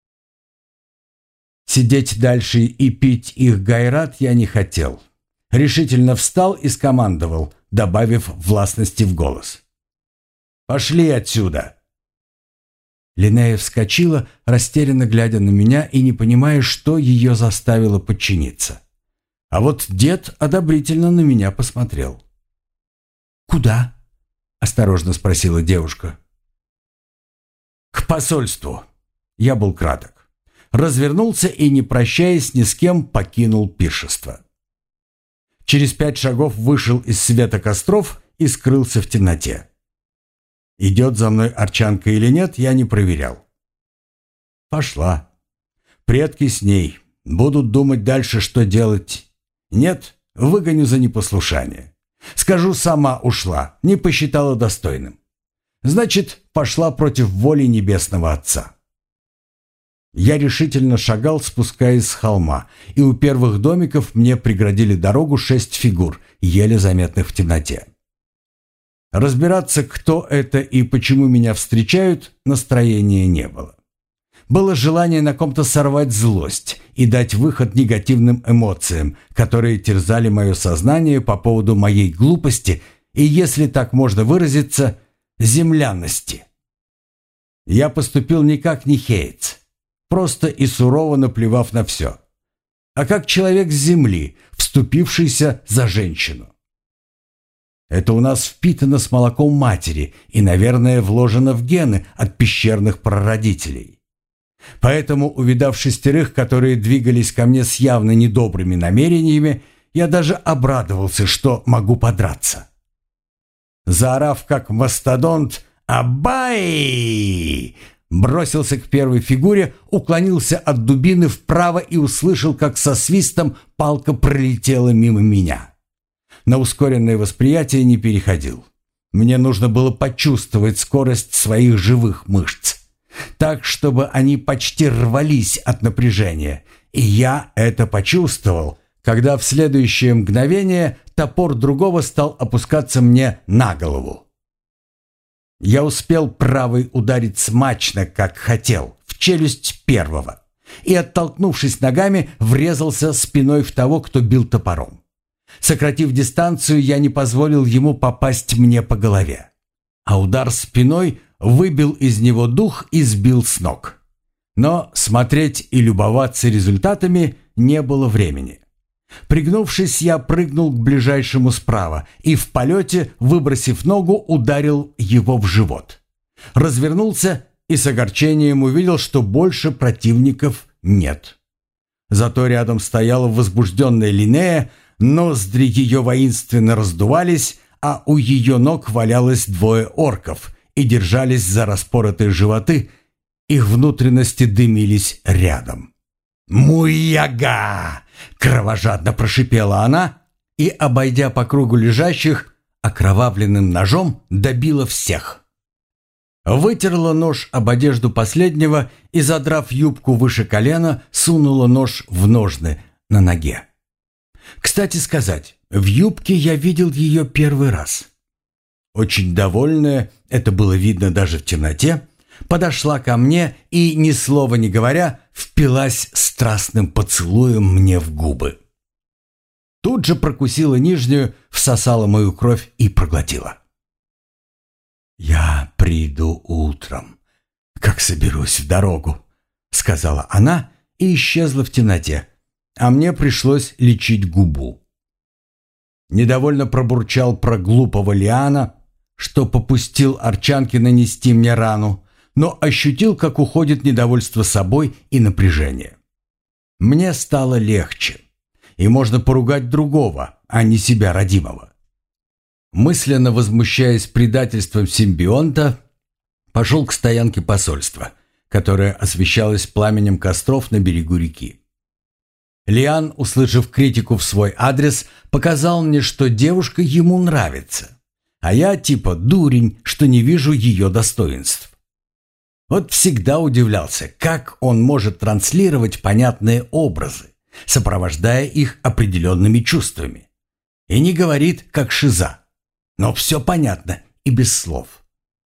Сидеть дальше и пить их гайрат я не хотел. Решительно встал и скомандовал, добавив властности в голос. «Пошли отсюда!» Линнея вскочила, растерянно глядя на меня и не понимая, что ее заставило подчиниться. А вот дед одобрительно на меня посмотрел. «Куда?» — осторожно спросила девушка. «К посольству». Я был краток. Развернулся и, не прощаясь ни с кем, покинул пиршество. Через пять шагов вышел из света костров и скрылся в темноте. Идет за мной Арчанка или нет, я не проверял. Пошла. Предки с ней. Будут думать дальше, что делать. Нет, выгоню за непослушание. Скажу, сама ушла, не посчитала достойным. Значит, пошла против воли Небесного Отца. Я решительно шагал, спускаясь с холма, и у первых домиков мне преградили дорогу шесть фигур, еле заметных в темноте. Разбираться, кто это и почему меня встречают, настроения не было. Было желание на ком-то сорвать злость и дать выход негативным эмоциям, которые терзали мое сознание по поводу моей глупости и, если так можно выразиться, землянности. Я поступил не как Нихеец, просто и сурово наплевав на все, а как человек с земли, вступившийся за женщину. Это у нас впитано с молоком матери и, наверное, вложено в гены от пещерных прародителей. Поэтому, увидав шестерых, которые двигались ко мне с явно недобрыми намерениями, я даже обрадовался, что могу подраться. Заорав как мастодонт «Абай!», бросился к первой фигуре, уклонился от дубины вправо и услышал, как со свистом палка пролетела мимо меня. На ускоренное восприятие не переходил. Мне нужно было почувствовать скорость своих живых мышц, так, чтобы они почти рвались от напряжения. И я это почувствовал, когда в следующее мгновение топор другого стал опускаться мне на голову. Я успел правой ударить смачно, как хотел, в челюсть первого, и, оттолкнувшись ногами, врезался спиной в того, кто бил топором. Сократив дистанцию, я не позволил ему попасть мне по голове, а удар спиной выбил из него дух и сбил с ног. Но смотреть и любоваться результатами не было времени. Пригнувшись, я прыгнул к ближайшему справа и в полете, выбросив ногу, ударил его в живот. Развернулся и с огорчением увидел, что больше противников нет. Зато рядом стояла возбужденная Линнея, ноздри ее воинственно раздувались, а у ее ног валялось двое орков и держались за распоротые животы, их внутренности дымились рядом. «Муяга!» — кровожадно прошипела она и, обойдя по кругу лежащих, окровавленным ножом добила всех. Вытерла нож об одежду последнего и, задрав юбку выше колена, сунула нож в ножны на ноге. Кстати сказать, в юбке я видел ее первый раз. Очень довольная, это было видно даже в темноте, подошла ко мне и, ни слова не говоря, впилась страстным поцелуем мне в губы. Тут же прокусила нижнюю, всосала мою кровь и проглотила. «Я приду утром, как соберусь в дорогу», — сказала она и исчезла в темноте, а мне пришлось лечить губу. Недовольно пробурчал про глупого Лиана, что попустил Арчанке нанести мне рану, но ощутил, как уходит недовольство собой и напряжение. Мне стало легче, и можно поругать другого, а не себя родимого. Мысленно возмущаясь предательством симбионта, пошел к стоянке посольства, которая освещалась пламенем костров на берегу реки. Лиан, услышав критику в свой адрес, показал мне, что девушка ему нравится, а я типа дурень, что не вижу ее достоинств. Вот всегда удивлялся, как он может транслировать понятные образы, сопровождая их определенными чувствами. И не говорит, как шиза, но все понятно и без слов.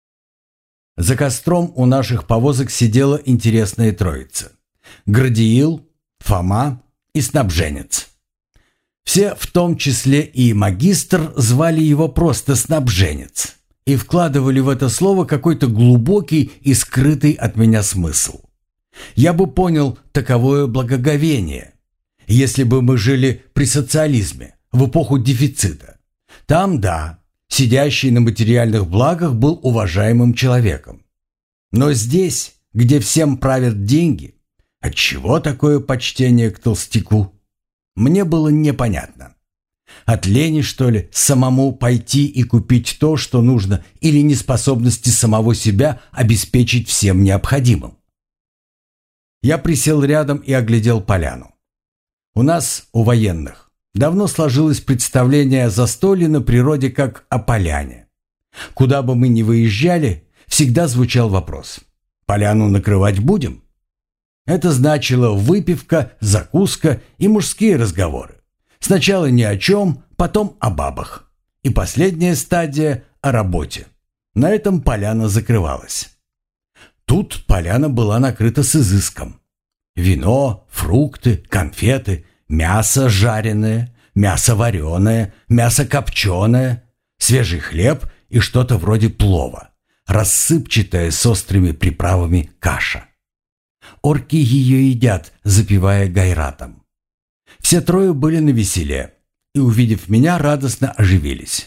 За костром у наших повозок сидела интересная троица: Градиил, Фома и снабженец. Все, в том числе и магистр, звали его просто снабженец и вкладывали в это слово какой-то глубокий и скрытый от меня смысл. Я бы понял таковое благоговение, если бы мы жили при социализме, в эпоху дефицита. Там, да, сидящий на материальных благах был уважаемым человеком. Но здесь, где всем правят деньги, отчего такое почтение к толстяку? Мне было непонятно. От лени, что ли, самому пойти и купить то, что нужно, или неспособности самого себя обеспечить всем необходимым? Я присел рядом и оглядел поляну. У нас, у военных, давно сложилось представление о застолье на природе как о поляне. Куда бы мы ни выезжали, всегда звучал вопрос: «Поляну накрывать будем?» Это значило выпивка, закуска и мужские разговоры. Сначала ни о чем, потом о бабах. И последняя стадия о работе. На этом поляна закрывалась. Тут поляна была накрыта с изыском. Вино, фрукты, конфеты, мясо жареное, мясо вареное, мясо копченое, свежий хлеб и что-то вроде плова, рассыпчатая с острыми приправами каша. Орки ее едят, запивая гайратом. Все трое были навеселе и, увидев меня, радостно оживились.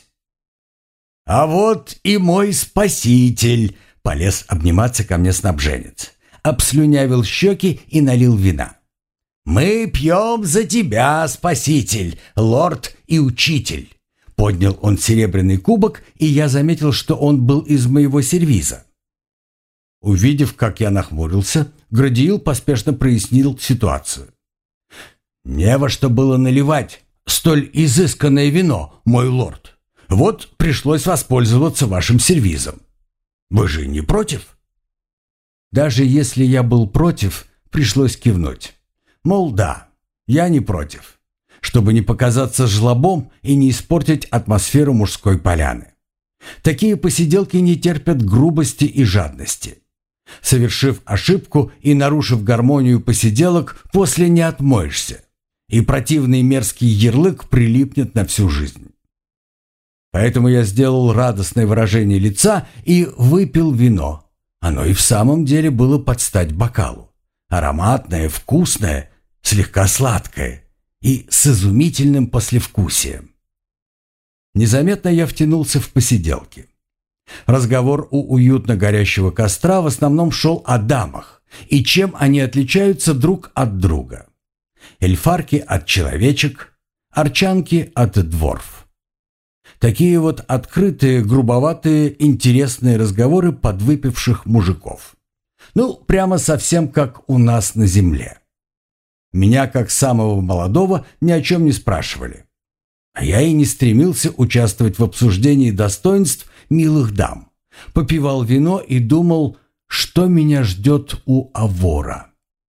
«А вот и мой спаситель!» — полез обниматься ко мне снабженец. Обслюнявил щеки и налил вина. «Мы пьем за тебя, спаситель, лорд и учитель!» Поднял он серебряный кубок, и я заметил, что он был из моего сервиза. Увидев, как я нахмурился, Градиил поспешно прояснил ситуацию. «Не во что было наливать столь изысканное вино, мой лорд. Вот пришлось воспользоваться вашим сервизом. Вы же не против?» Даже если я был против, пришлось кивнуть. Мол, да, я не против, чтобы не показаться жлобом и не испортить атмосферу мужской поляны. Такие посиделки не терпят грубости и жадности. Совершив ошибку и нарушив гармонию посиделок, после не отмоешься, и противный мерзкий ярлык прилипнет на всю жизнь. Поэтому я сделал радостное выражение лица и выпил вино. Оно и в самом деле было под стать бокалу. Ароматное, вкусное, слегка сладкое и с изумительным послевкусием. Незаметно я втянулся в посиделки. Разговор у уютно горящего костра в основном шел о дамах и чем они отличаются друг от друга. Эльфарки от человечек, арчанки от дворф. Такие вот открытые, грубоватые, интересные разговоры подвыпивших мужиков. Ну, прямо совсем как у нас на земле. Меня, как самого молодого, ни о чем не спрашивали. А я и не стремился участвовать в обсуждении достоинств милых дам. Попивал вино и думал, что меня ждет у Авора.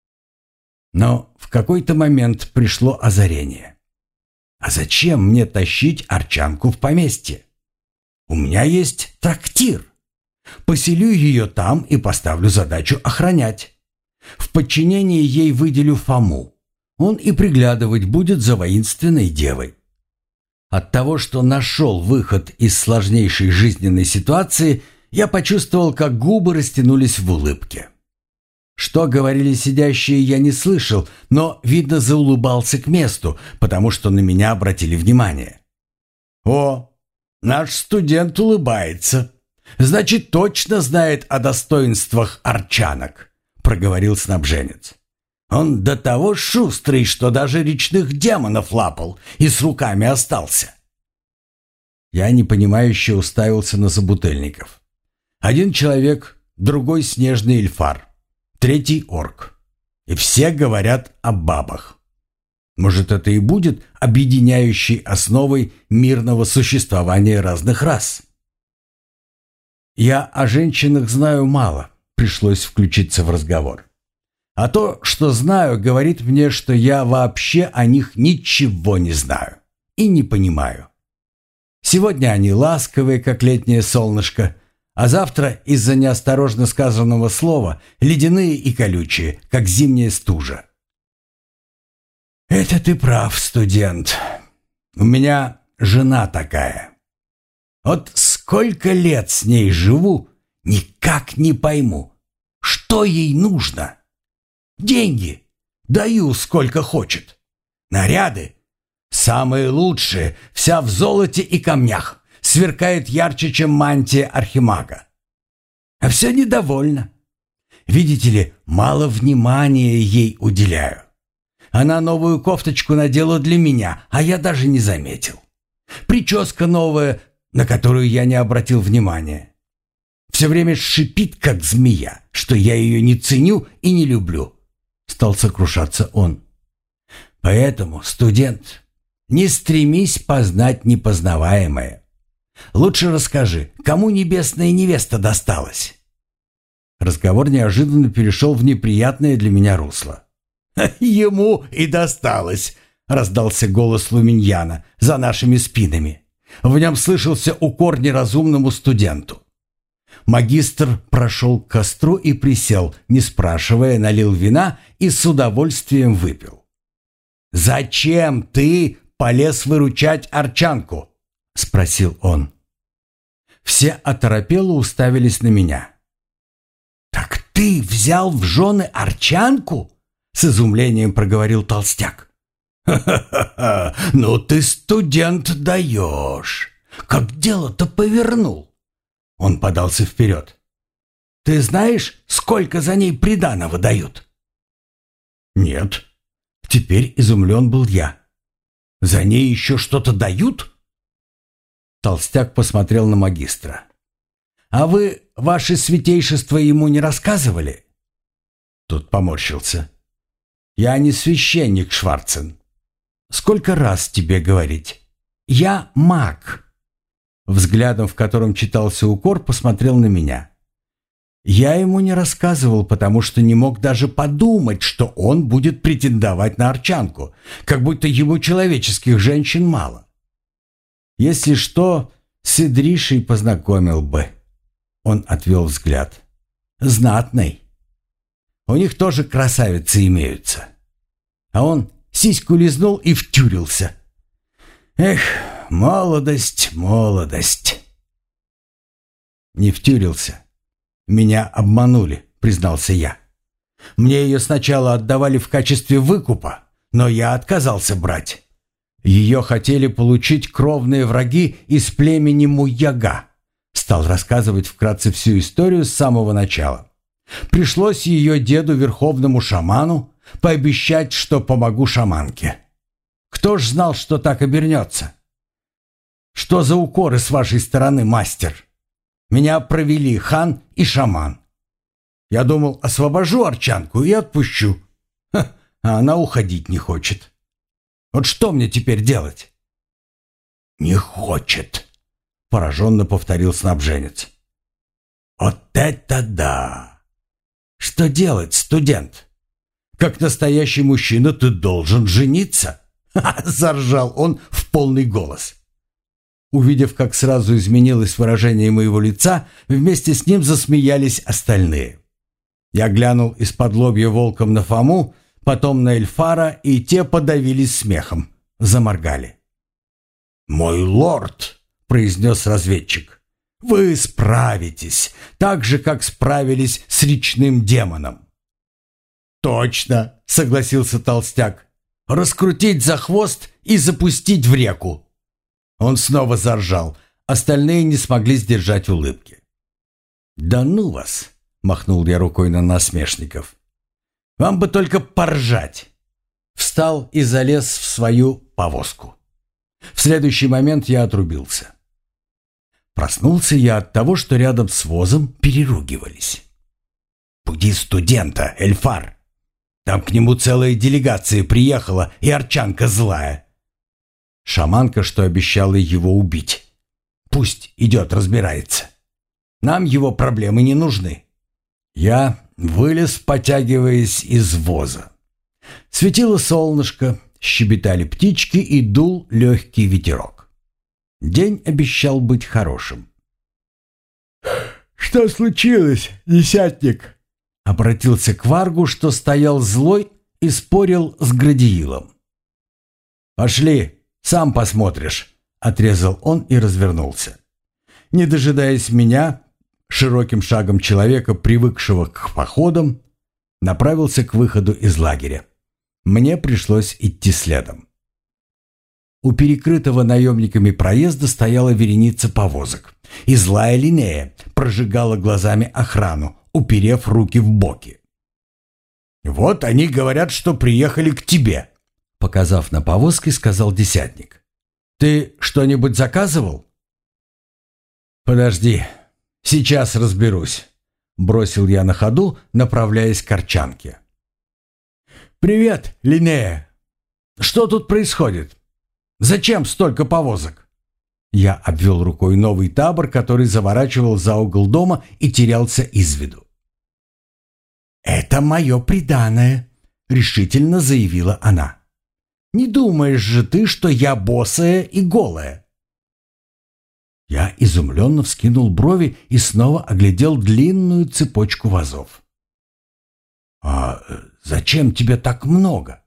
Но в какой-то момент пришло озарение. А зачем мне тащить арчанку в поместье? У меня есть трактир. Поселю ее там и поставлю задачу охранять. В подчинении ей выделю Фому. Он и приглядывать будет за воинственной девой. От того, что нашел выход из сложнейшей жизненной ситуации, я почувствовал, как губы растянулись в улыбке. Что говорили сидящие, я не слышал, но, видно, заулыбался к месту, потому что на меня обратили внимание. «О, наш студент улыбается. Значит, точно знает о достоинствах арчанок», — проговорил снабженец. «Он до того шустрый, что даже речных демонов лапал и с руками остался». Я непонимающе уставился на собутыльников. Один человек, другой снежный эльфар. Третий орк. И все говорят о бабах. Может, это и будет объединяющей основой мирного существования разных рас? Я о женщинах знаю мало, пришлось включиться в разговор. А то, что знаю, говорит мне, что я вообще о них ничего не знаю и не понимаю. Сегодня они ласковые, как летнее солнышко, а завтра из-за неосторожно сказанного слова ледяные и колючие, как зимняя стужа. «Это ты прав, студент. У меня жена такая. Вот сколько лет с ней живу, никак не пойму, что ей нужно. Деньги даю сколько хочет. Наряды самые лучшие, вся в золоте и камнях. Сверкает ярче, чем мантия архимага. А все недовольна. Видите ли, мало внимания ей уделяю. Она новую кофточку надела для меня, а я даже не заметил. Прическа новая, на которую я не обратил внимания. Все время шипит, как змея, что я ее не ценю и не люблю. Стал сокрушаться он. Поэтому, студент, не стремись познать непознаваемое. Лучше расскажи, кому небесная невеста досталась?» Разговор неожиданно перешел в неприятное для меня русло. «Ему и досталось», — раздался голос Луминьяна за нашими спинами. В нем слышался укор неразумному студенту. Магистр прошел к костру и присел, не спрашивая, налил вина и с удовольствием выпил. «Зачем ты полез выручать Арчанку?» — спросил он. Все оторопело уставились на меня. «Так ты взял в жены Арчанку?» — с изумлением проговорил толстяк. «Ха-ха-ха! Ну ты, студент, даешь! Как дело-то повернул!» Он подался вперед. «Ты знаешь, сколько за ней приданого дают?» «Нет». Теперь изумлен был я. «За ней еще что-то дают?» Толстяк посмотрел на магистра. «А вы, ваше святейшество, ему не рассказывали?» Тот поморщился. «Я не священник, Шварцен. Сколько раз тебе говорить? Я маг». Взглядом, в котором читался укор, посмотрел на меня. Я ему не рассказывал, потому что не мог даже подумать, что он будет претендовать на Арчанку, как будто ему человеческих женщин мало. Если что, с Идришей познакомил бы. Он отвел взгляд. Знатный. У них тоже красавицы имеются. А он сиську лизнул и втюрился. Эх, молодость, молодость. Не втюрился. Меня обманули, признался я. Мне ее сначала отдавали в качестве выкупа, но я отказался брать. Ее хотели получить кровные враги из племени Муяга. Стал рассказывать вкратце всю историю с самого начала. Пришлось ее деду, верховному шаману, пообещать, что помогу шаманке. Кто ж знал, что так обернется? Что за укоры с вашей стороны, мастер? Меня провели хан и шаман. Я думал, освобожу Арчанку и отпущу. Ха, а она уходить не хочет. Вот что мне теперь делать? Не хочет, пораженно повторил снабженец. Вот это да! Что делать, студент? Как настоящий мужчина ты должен жениться. Ха, заржал он в полный голос. Увидев, как сразу изменилось выражение моего лица, вместе с ним засмеялись остальные. Я глянул из-под лобья волком на Фому, потом на Эльфара, и те подавились смехом, заморгали. «Мой лорд», — произнес разведчик, — «вы справитесь, так же, как справились с речным демоном». «Точно», — согласился толстяк, — «раскрутить за хвост и запустить в реку». Он снова заржал, остальные не смогли сдержать улыбки. «Да ну вас!» — махнул я рукой на насмешников. «Вам бы только поржать!» Встал и залез в свою повозку. В следующий момент я отрубился. Проснулся я от того, что рядом с возом переругивались. «Буди студента, Эльфар! Там к нему целая делегация приехала, и Арчанка злая!» Шаманка, что обещала его убить. Пусть идет, разбирается. Нам его проблемы не нужны. Я вылез, потягиваясь из воза. Светило солнышко, щебетали птички и дул легкий ветерок. День обещал быть хорошим. «Что случилось, десятник?» Обратился к Варгу, что стоял злой и спорил с Градиилом. «Пошли. «Сам посмотришь», — отрезал он и развернулся. Не дожидаясь меня, широким шагом человека, привыкшего к походам, направился к выходу из лагеря. Мне пришлось идти следом. У перекрытого наемниками проезда стояла вереница повозок, и злая Линея прожигала глазами охрану, уперев руки в боки. «Вот они говорят, что приехали к тебе», — показав на повозке, сказал десятник. «Ты что-нибудь заказывал?» «Подожди, сейчас разберусь», — бросил я на ходу, направляясь к Арчанке. «Привет, Линея! Что тут происходит? Зачем столько повозок?» Я обвел рукой новый табор, который заворачивал за угол дома и терялся из виду. «Это мое приданое», — решительно заявила она. «Не думаешь же ты, что я босая и голая?» Я изумленно вскинул брови и снова оглядел длинную цепочку вазов. «А зачем тебе так много?»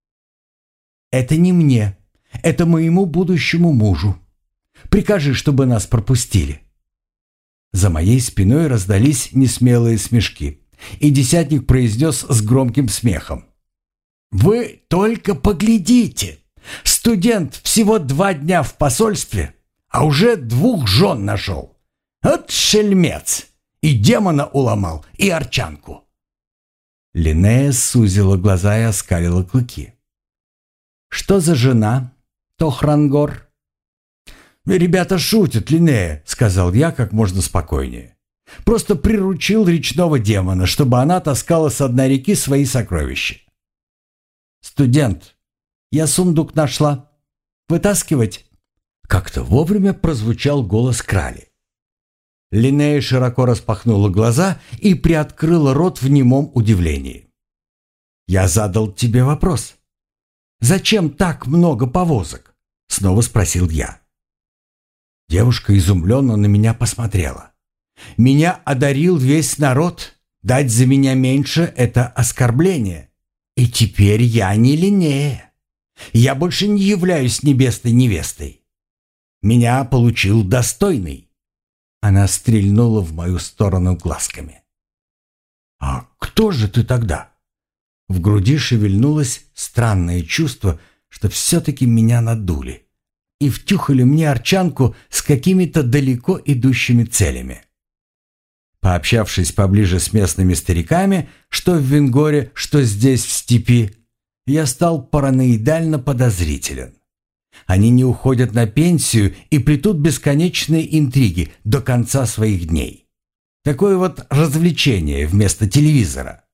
«Это не мне. Это моему будущему мужу. Прикажи, чтобы нас пропустили». За моей спиной раздались несмелые смешки, и десятник произнес с громким смехом: «Вы только поглядите! Студент всего два дня в посольстве, а уже двух жен нашел. От шельмец! И демона уломал, и арчанку!» Линнея сузила глаза и оскалила клыки. «Что за жена, Тохрангор?» «Ребята шутят, Линнея», — сказал я как можно спокойнее. «Просто приручил речного демона, чтобы она таскала с дна реки свои сокровища». «Студент, я сундук нашла. Вытаскивать?» Как-то вовремя прозвучал голос Крали. Линнея широко распахнула глаза и приоткрыла рот в немом удивлении. «Я задал тебе вопрос. Зачем так много повозок?» — снова спросил я. Девушка изумленно на меня посмотрела. «Меня одарил весь народ. Дать за меня меньше — это оскорбление. И теперь я не Линнея. Я больше не являюсь небесной невестой. Меня получил достойный». Она стрельнула в мою сторону глазками. «А кто же ты тогда?» В груди шевельнулось странное чувство, что все-таки меня надули и втюхали мне арчанку с какими-то далеко идущими целями. Пообщавшись поближе с местными стариками, что в Венгоре, что здесь, в степи, я стал параноидально подозрителен. Они не уходят на пенсию и плетут бесконечные интриги до конца своих дней. Такое вот развлечение вместо телевизора.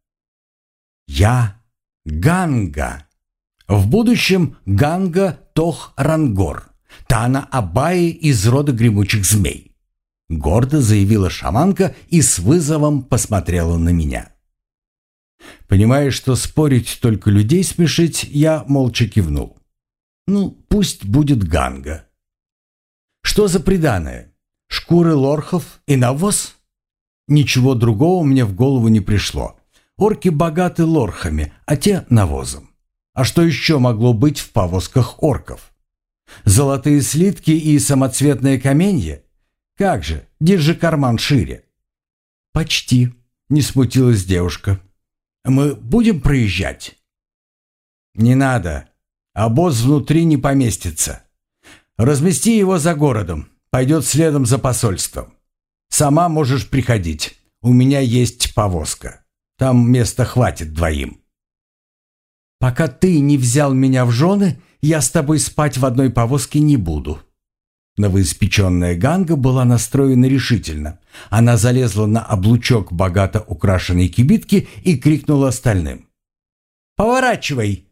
Я Ганга. В будущем Ганга Тохрангор, Тана Абаи из рода гремучих змей. Гордо заявила шаманка и с вызовом посмотрела на меня. Понимая, что спорить только людей смешить, я молча кивнул. Ну, пусть будет Ганга. Что за приданое? Шкуры лорхов и навоз? Ничего другого мне в голову не пришло. Орки богаты лорхами, а те навозом. А что еще могло быть в повозках орков? Золотые слитки и самоцветные каменья? Как же, держи карман шире. Почти, не смутилась девушка. Мы будем проезжать? Не надо. Обоз внутри не поместится. Размести его за городом, пойдет следом за посольством. Сама можешь приходить, у меня есть повозка. Там места хватит двоим. Пока ты не взял меня в жены, я с тобой спать в одной повозке не буду. Новоиспеченная Ганга была настроена решительно. Она залезла на облучок богато украшенной кибитки и крикнула остальным: «Поворачивай!»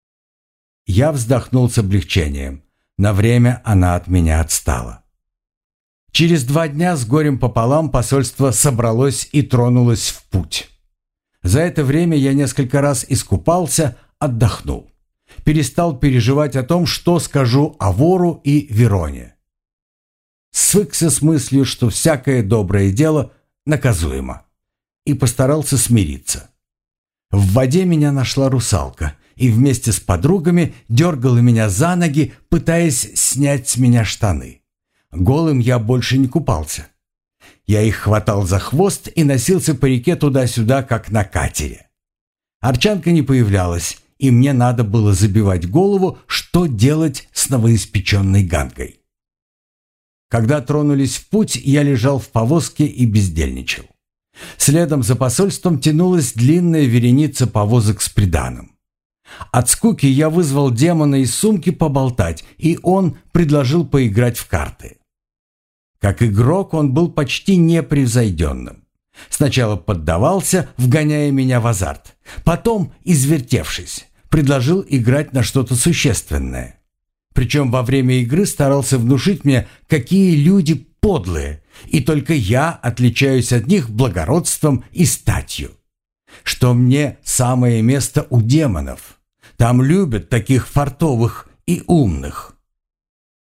Я вздохнул с облегчением. На время она от меня отстала. Через два дня с горем пополам посольство собралось и тронулось в путь. За это время я несколько раз искупался, отдохнул. Перестал переживать о том, что скажу о Вору и Вероне. Свыкся с мыслью, что всякое доброе дело наказуемо, и постарался смириться. В воде меня нашла русалка и вместе с подругами дергала меня за ноги, пытаясь снять с меня штаны. Голым я больше не купался. Я их хватал за хвост и носился по реке туда-сюда, как на катере. Арчанка не появлялась, и мне надо было забивать голову, что делать с новоиспеченной Гангой. Когда тронулись в путь, я лежал в повозке и бездельничал. Следом за посольством тянулась длинная вереница повозок с приданым. От скуки я вызвал демона из сумки поболтать, и он предложил поиграть в карты. Как игрок он был почти непревзойденным. Сначала поддавался, вгоняя меня в азарт. Потом, извертевшись, предложил играть на что-то существенное. Причем во время игры старался внушить мне, какие люди подлые, и только я отличаюсь от них благородством и статью. Что мне самое место у демонов. Там любят таких фартовых и умных.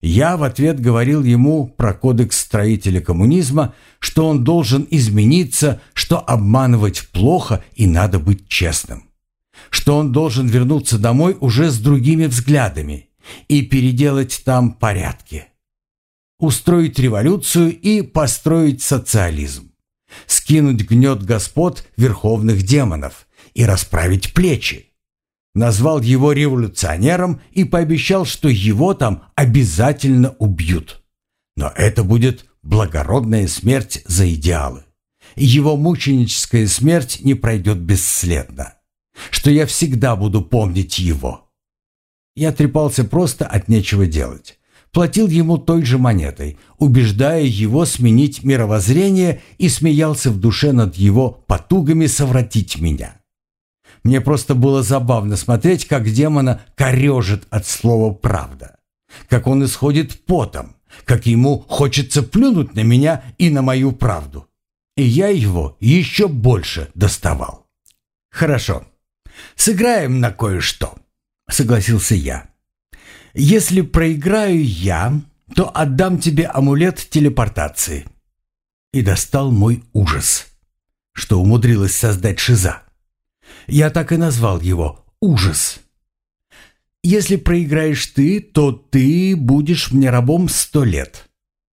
Я в ответ говорил ему про кодекс строителя коммунизма, что он должен измениться, что обманывать плохо и надо быть честным, что он должен вернуться домой уже с другими взглядами и переделать там порядки, устроить революцию и построить социализм, скинуть гнет господ верховных демонов и расправить плечи. Назвал его революционером и пообещал, что его там обязательно убьют. Но это будет благородная смерть за идеалы. Его мученическая смерть не пройдет бесследно. Что я всегда буду помнить его. Я трепался просто от нечего делать. Платил ему той же монетой, убеждая его сменить мировоззрение, и смеялся в душе над его потугами совратить меня. Мне просто было забавно смотреть, как демона корежит от слова «правда», как он исходит потом, как ему хочется плюнуть на меня и на мою правду. И я его еще больше доставал. «Хорошо, сыграем на кое-что», — согласился я. «Если проиграю я, то отдам тебе амулет телепортации». И достал мой ужас, что умудрилась создать шиза. Я так и назвал его «Ужас». «Если проиграешь ты, то ты будешь мне рабом сто лет».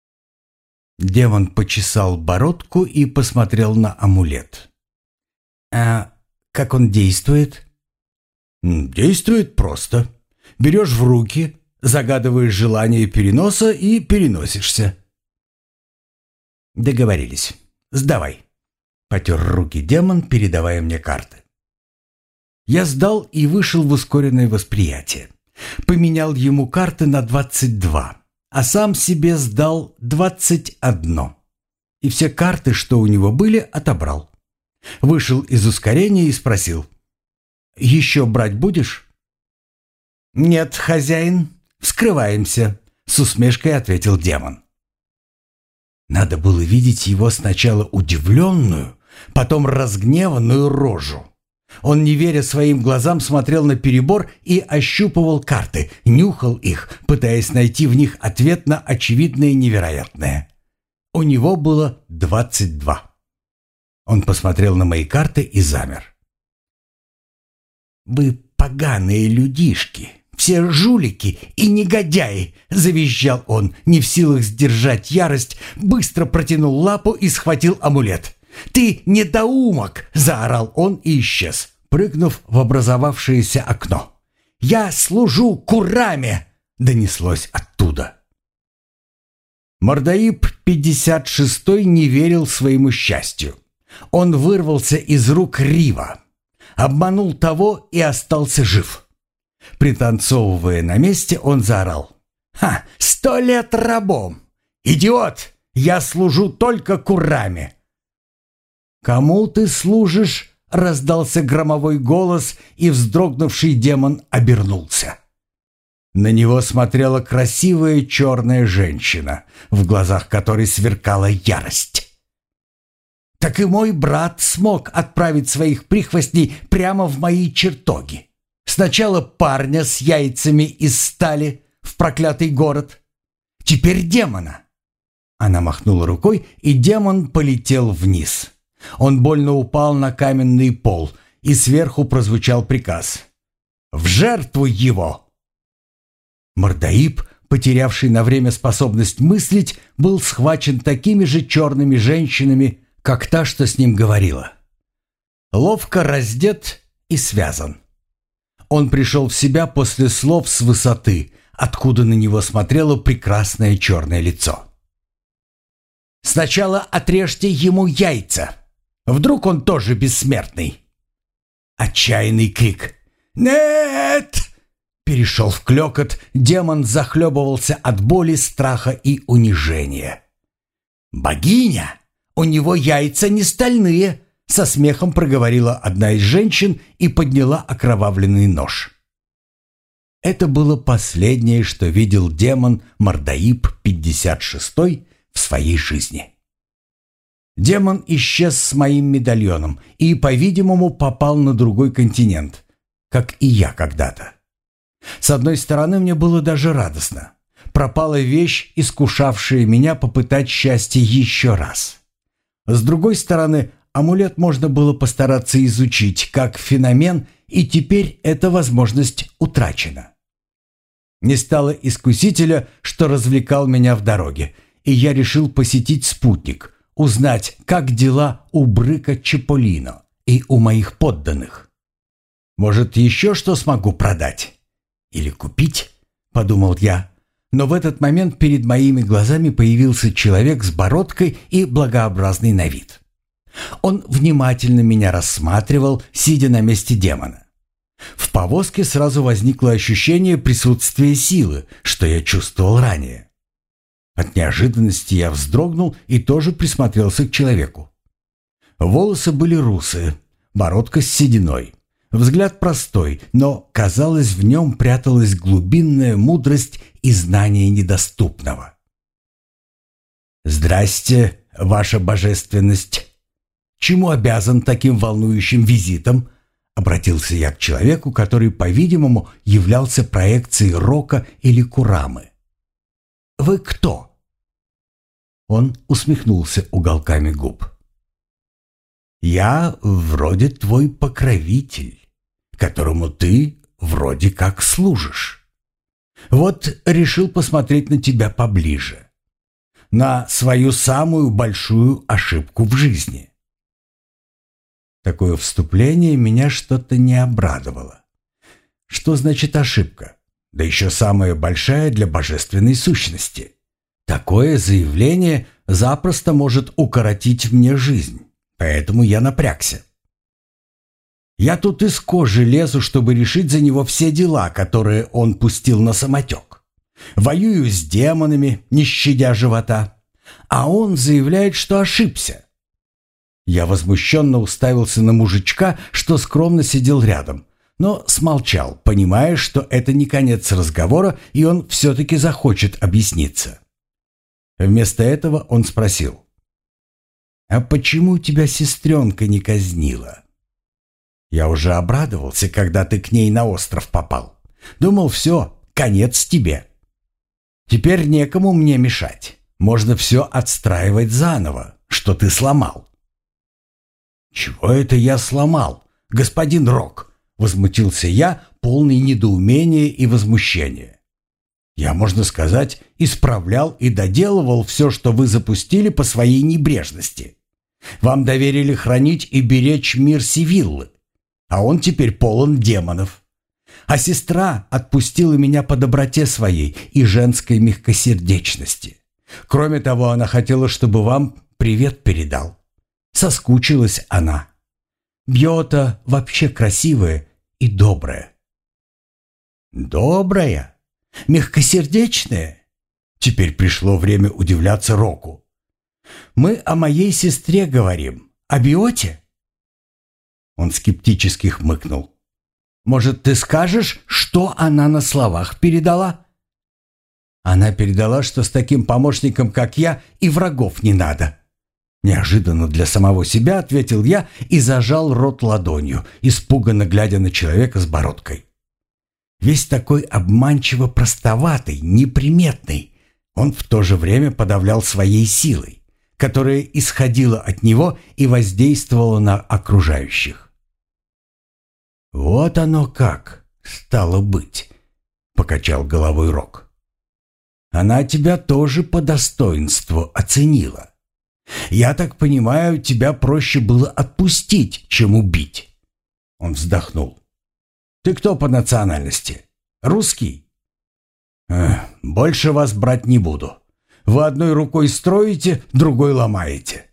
Демон почесал бородку и посмотрел на амулет. «А как он действует?» «Действует просто. Берешь в руки, загадываешь желание переноса и переносишься». «Договорились. Сдавай», — потер руки демон, передавая мне карты. Я сдал и вышел в ускоренное восприятие. Поменял ему карты на двадцать два, а сам себе сдал двадцать одно. И все карты, что у него были, отобрал. Вышел из ускорения и спросил: «Еще брать будешь?» «Нет, хозяин, вскрываемся», — с усмешкой ответил демон. Надо было видеть его сначала удивленную, потом разгневанную рожу. Он, не веря своим глазам, смотрел на перебор и ощупывал карты, нюхал их, пытаясь найти в них ответ на очевидное невероятное. У него было двадцать два. Он посмотрел на мои карты и замер. «Вы поганые людишки, все жулики и негодяи!» — завизжал он, не в силах сдержать ярость, быстро протянул лапу и схватил амулет. «Ты недоумок!» — заорал он и исчез, прыгнув в образовавшееся окно. «Я служу Кураме!» — донеслось оттуда. Мордаиб пятьдесят шестой не верил своему счастью. Он вырвался из рук Рива, обманул того и остался жив. Пританцовывая на месте, он заорал: «Ха! Сто лет рабом! Идиот! Я служу только Кураме!» «Кому ты служишь?» — раздался громовой голос, и вздрогнувший демон обернулся. На него смотрела красивая черная женщина, в глазах которой сверкала ярость. «Так и мой брат смог отправить своих прихвостней прямо в мои чертоги. Сначала парня с яйцами из стали в проклятый город, теперь демона». Она махнула рукой, и демон полетел вниз. Он больно упал на каменный пол, и сверху прозвучал приказ: «В жертву его!» Мордаиб, потерявший на время способность мыслить, был схвачен такими же черными женщинами, как та, что с ним говорила. Ловко раздет и связан. Он пришел в себя после слов с высоты, откуда на него смотрело прекрасное черное лицо. «Сначала отрежьте ему яйца. Вдруг он тоже бессмертный?» Отчаянный крик «Нет!» перешел в клёкот, демон захлебывался от боли, страха и унижения. «Богиня! У него яйца не стальные!» — со смехом проговорила одна из женщин и подняла окровавленный нож. Это было последнее, что видел демон Мордаиб пятьдесят шестой в своей жизни. Демон исчез с моим медальоном и, по-видимому, попал на другой континент, как и я когда-то. С одной стороны, мне было даже радостно. пропала вещь, искушавшая меня попытать счастье еще раз. С другой стороны, амулет можно было постараться изучить как феномен, и теперь эта возможность утрачена. Не стало искусителя, что развлекал меня в дороге, и я решил посетить спутник, узнать, как дела у Брыка Чиполлино и у моих подданных. Может, еще что смогу продать? Или купить? Подумал я. Но в этот момент перед моими глазами появился человек с бородкой и благообразный на вид. Он внимательно меня рассматривал, сидя на месте демона. В повозке сразу возникло ощущение присутствия силы, что я чувствовал ранее. От неожиданности я вздрогнул и тоже присмотрелся к человеку. Волосы были русые, бородка с сединой. Взгляд простой, но, казалось, в нем пряталась глубинная мудрость и знание недоступного. «Здрасте, ваша божественность! Чему обязан таким волнующим визитом?» Обратился я к человеку, который, по-видимому, являлся проекцией Рока или Курамы. «Вы кто?» Он усмехнулся уголками губ. «Я вроде твой покровитель, которому ты вроде как служишь. Вот решил посмотреть на тебя поближе, на свою самую большую ошибку в жизни». Такое вступление меня что-то не обрадовало. Что значит ошибка? Да еще самая большая для божественной сущности. Такое заявление запросто может укоротить мне жизнь, поэтому я напрягся. Я тут из кожи лезу, чтобы решить за него все дела, которые он пустил на самотек. Воюю с демонами, не щадя живота, а он заявляет, что ошибся. Я возмущенно уставился на мужичка, что скромно сидел рядом, но смолчал, понимая, что это не конец разговора, и он все-таки захочет объясниться. Вместо этого он спросил: «А почему тебя сестренка не казнила? Я уже обрадовался, когда ты к ней на остров попал. Думал, все, конец тебе. Теперь некому мне мешать. Можно все отстраивать заново, что ты сломал». «Чего это я сломал, господин Рок?» — возмутился я, полный недоумения и возмущения. «Я, можно сказать, исправлял и доделывал все, что вы запустили по своей небрежности. Вам доверили хранить и беречь мир Севиллы, а он теперь полон демонов. А сестра отпустила меня по доброте своей и женской мягкосердечности. Кроме того, она хотела, чтобы вам привет передал. Соскучилась она. Бьота вообще красивая и добрая». «Добрая? Мягкосердечная?» Теперь пришло время удивляться Року. «Мы о моей сестре говорим, о Биоте?» Он скептически хмыкнул. «Может, ты скажешь, что она на словах передала?» «Она передала, что с таким помощником, как я, и врагов не надо». Неожиданно для самого себя ответил я и зажал рот ладонью, испуганно глядя на человека с бородкой. Весь такой обманчиво простоватый, неприметный, он в то же время подавлял своей силой, которая исходила от него и воздействовала на окружающих. «Вот оно как, стало быть», — покачал головой Рок. «Она тебя тоже по достоинству оценила. Я так понимаю, тебя проще было отпустить, чем убить». Он вздохнул. «Ты кто по национальности? Русский?» Эх, «Больше вас брать не буду. Вы одной рукой строите, другой ломаете».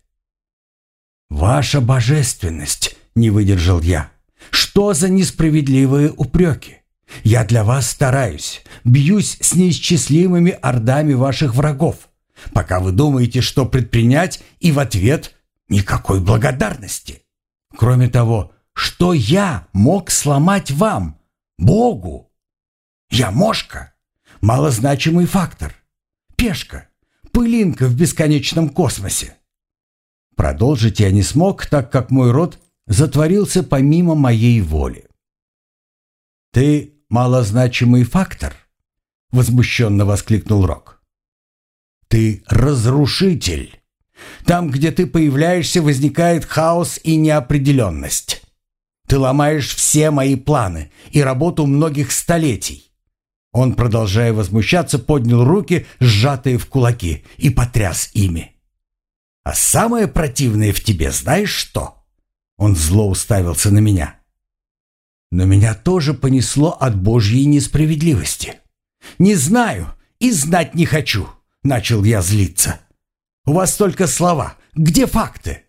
«Ваша божественность», — не выдержал я. «Что за несправедливые упреки? Я для вас стараюсь, бьюсь с неисчислимыми ордами ваших врагов, пока вы думаете, что предпринять, и в ответ никакой благодарности. Кроме того, что я мог сломать вам, Богу? Я мошка, малозначимый фактор, пешка, пылинка в бесконечном космосе». Продолжить я не смог, так как мой рот затворился помимо моей воли. «Ты малозначимый фактор? — возмущенно воскликнул Рок. «Ты разрушитель. Там, где ты появляешься, возникает хаос и неопределенность. Ты ломаешь все мои планы и работу многих столетий». Он, продолжая возмущаться, поднял руки, сжатые в кулаки, и потряс ими. «А самое противное в тебе знаешь что?» Он зло уставился на меня. Но меня тоже понесло от Божьей несправедливости. «Не знаю и знать не хочу», — начал я злиться. «У вас только слова. Где факты?»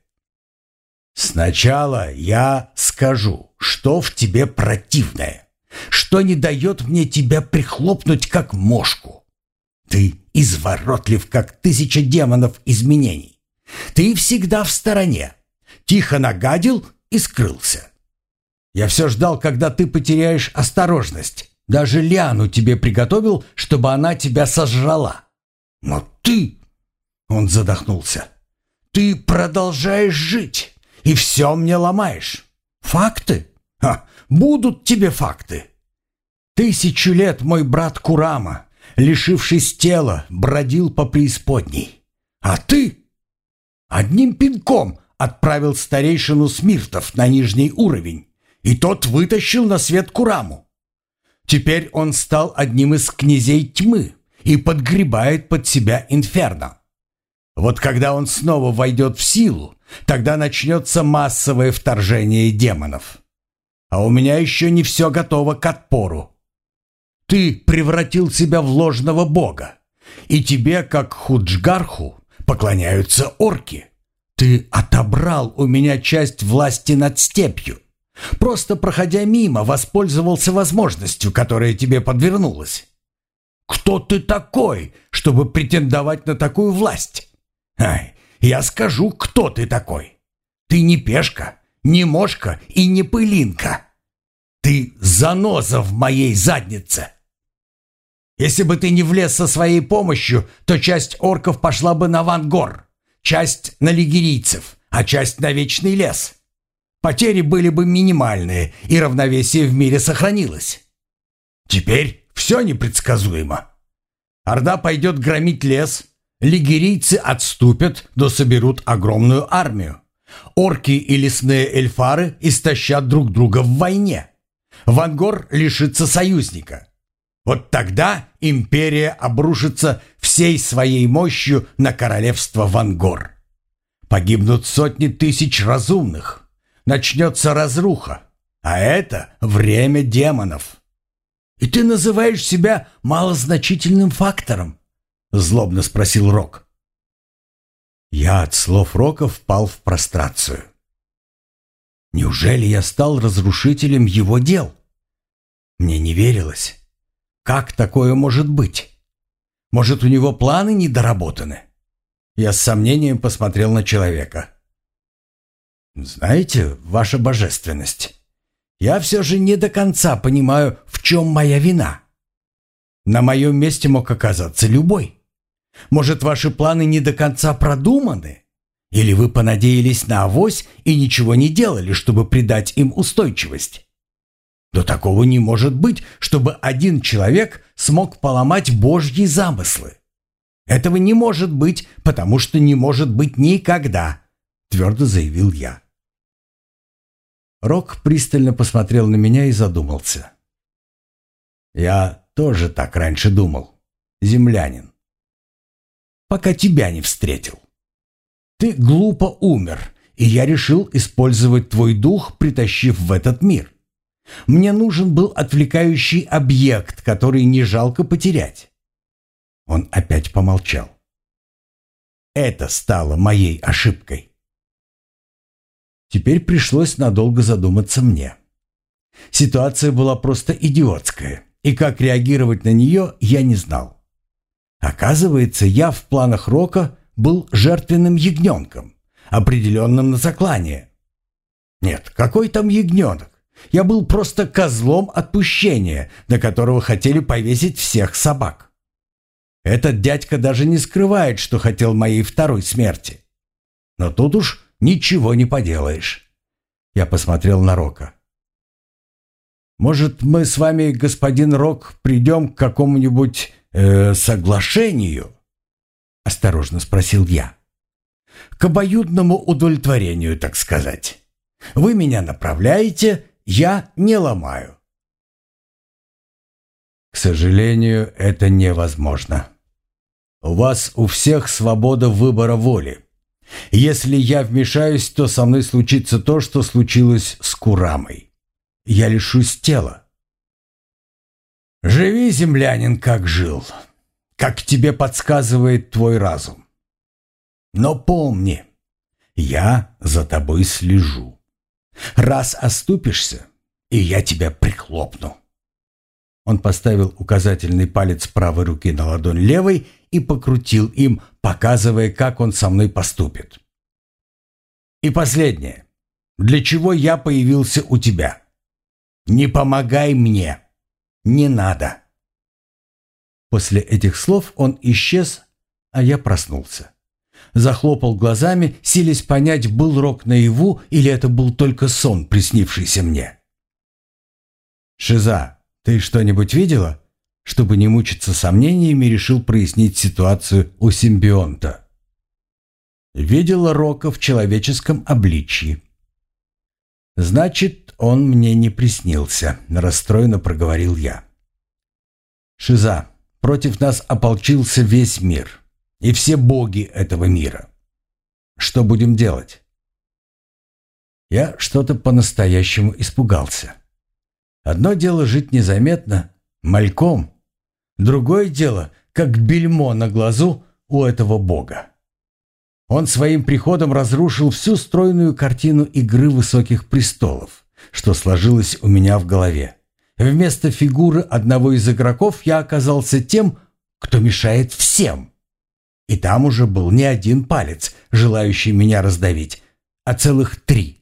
«Сначала я скажу, что в тебе противное, что не дает мне тебя прихлопнуть, как мошку. Ты изворотлив, как тысяча демонов изменений. Ты всегда в стороне, тихо нагадил и скрылся. Я все ждал, когда ты потеряешь осторожность. Даже Лиану тебе приготовил, чтобы она тебя сожрала. Но ты...» Он задохнулся. «Ты продолжаешь жить и все мне ломаешь. Факты? Ха, будут тебе факты. Тысячу лет мой брат Курама, лишившись тела, бродил по преисподней. А ты одним пинком отправил старейшину Смиртов на нижний уровень, и тот вытащил на свет Кураму. Теперь он стал одним из князей тьмы и подгребает под себя инферно. Вот когда он снова войдет в силу, тогда начнется массовое вторжение демонов. А у меня еще не все готово к отпору. Ты превратил себя в ложного бога, и тебе, как Худжгарху, поклоняются орки. Ты отобрал у меня часть власти над степью. Просто проходя мимо, воспользовался возможностью, которая тебе подвернулась. Кто ты такой, чтобы претендовать на такую власть? Ай, я скажу, кто ты такой. Ты не пешка, не мошка и не пылинка. Ты заноза в моей заднице. Если бы ты не влез со своей помощью, то часть орков пошла бы на Вангор, часть на лигерийцев, а часть на Вечный лес. Потери были бы минимальные, и равновесие в мире сохранилось. Теперь все непредсказуемо. Орда пойдет громить лес, лигерийцы отступят, да соберут огромную армию. Орки и лесные эльфары истощат друг друга в войне. Вангор лишится союзника. Вот тогда империя обрушится всей своей мощью на королевство Вангор. Погибнут сотни тысяч разумных. Начнется разруха. А это время демонов. И ты называешь себя малозначительным фактором? Злобно спросил Рок. Я от слов Рока впал в прострацию. Неужели я стал разрушителем его дел? Мне не верилось. Как такое может быть? Может, у него планы недоработаны? Я с сомнением посмотрел на человека. Знаете, ваша божественность, я все же не до конца понимаю, в чем моя вина. На моем месте мог оказаться любой. Может, ваши планы не до конца продуманы? Или вы понадеялись на авось и ничего не делали, чтобы придать им устойчивость? Но такого не может быть, чтобы один человек смог поломать Божьи замыслы. Этого не может быть, потому что не может быть никогда, твердо заявил я. Рок пристально посмотрел на меня и задумался. Я тоже так раньше думал, землянин. Пока тебя не встретил. Ты глупо умер, и я решил использовать твой дух, притащив в этот мир. Мне нужен был отвлекающий объект, который не жалко потерять. Он опять помолчал. Это стало моей ошибкой. Теперь пришлось надолго задуматься мне. Ситуация была просто идиотская, и как реагировать на нее я не знал. Оказывается, я в планах Рока был жертвенным ягненком, определенным на заклание. Нет, какой там ягненок? Я был просто козлом отпущения, на которого хотели повесить всех собак. Этот дядька даже не скрывает, что хотел моей второй смерти. Но тут уж ничего не поделаешь. Я посмотрел на Рока. Может, мы с вами, господин Рок, придем к какому-нибудь э, соглашению?» — осторожно спросил я. «К обоюдному удовлетворению, так сказать. Вы меня направляете, я не ломаю». «К сожалению, это невозможно. У вас у всех свобода выбора воли. Если я вмешаюсь, то со мной случится то, что случилось с Курамой. Я лишусь тела». «Живи, землянин, как жил, как тебе подсказывает твой разум. Но помни, я за тобой слежу. Раз оступишься, и я тебя прихлопну». Он поставил указательный палец правой руки на ладонь левой и покрутил им, показывая, как он со мной поступит. «И последнее. Для чего я появился у тебя? Не помогай мне. Не надо». После этих слов он исчез, а я проснулся. Захлопал глазами, силясь понять, был Рок наяву или это был только сон, приснившийся мне. «Шиза, ты что-нибудь видела?» Чтобы не мучиться сомнениями, решил прояснить ситуацию у симбионта. «Видела Рока в человеческом обличье». «Значит, он мне не приснился», — расстроенно проговорил я. «Шиза, против нас ополчился весь мир и все боги этого мира. Что будем делать?» Я что-то по-настоящему испугался. Одно дело жить незаметно, мальком, другое дело, как бельмо на глазу у этого бога. Он своим приходом разрушил всю стройную картину игры высоких престолов, что сложилось у меня в голове. Вместо фигуры одного из игроков я оказался тем, кто мешает всем. И там уже был не один палец, желающий меня раздавить, а целых три.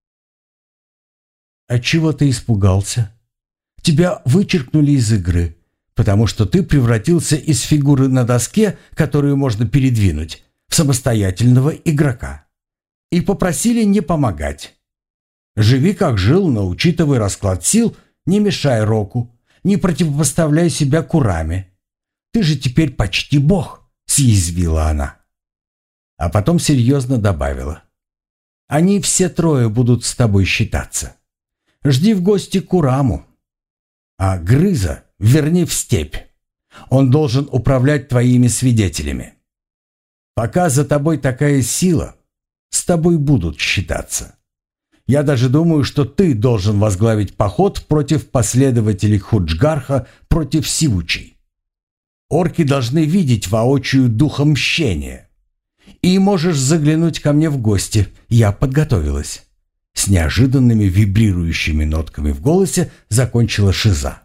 «Отчего ты испугался? Тебя вычеркнули из игры, потому что ты превратился из фигуры на доске, которую можно передвинуть, в самостоятельного игрока. И попросили не помогать. Живи как жил, но учитывай расклад сил, не мешай Року, не противопоставляй себя Кураме. Ты же теперь почти бог», — съязвила она. А потом серьезно добавила: «Они все трое будут с тобой считаться. Жди в гости Кураму. А Грыза верни в степь. Он должен управлять твоими свидетелями. Пока за тобой такая сила, с тобой будут считаться. Я даже думаю, что ты должен возглавить поход против последователей Худжгарха против Сивучей. Орки должны видеть воочию духа мщения. И можешь заглянуть ко мне в гости, я подготовилась». С неожиданными вибрирующими нотками в голосе закончила Шиза.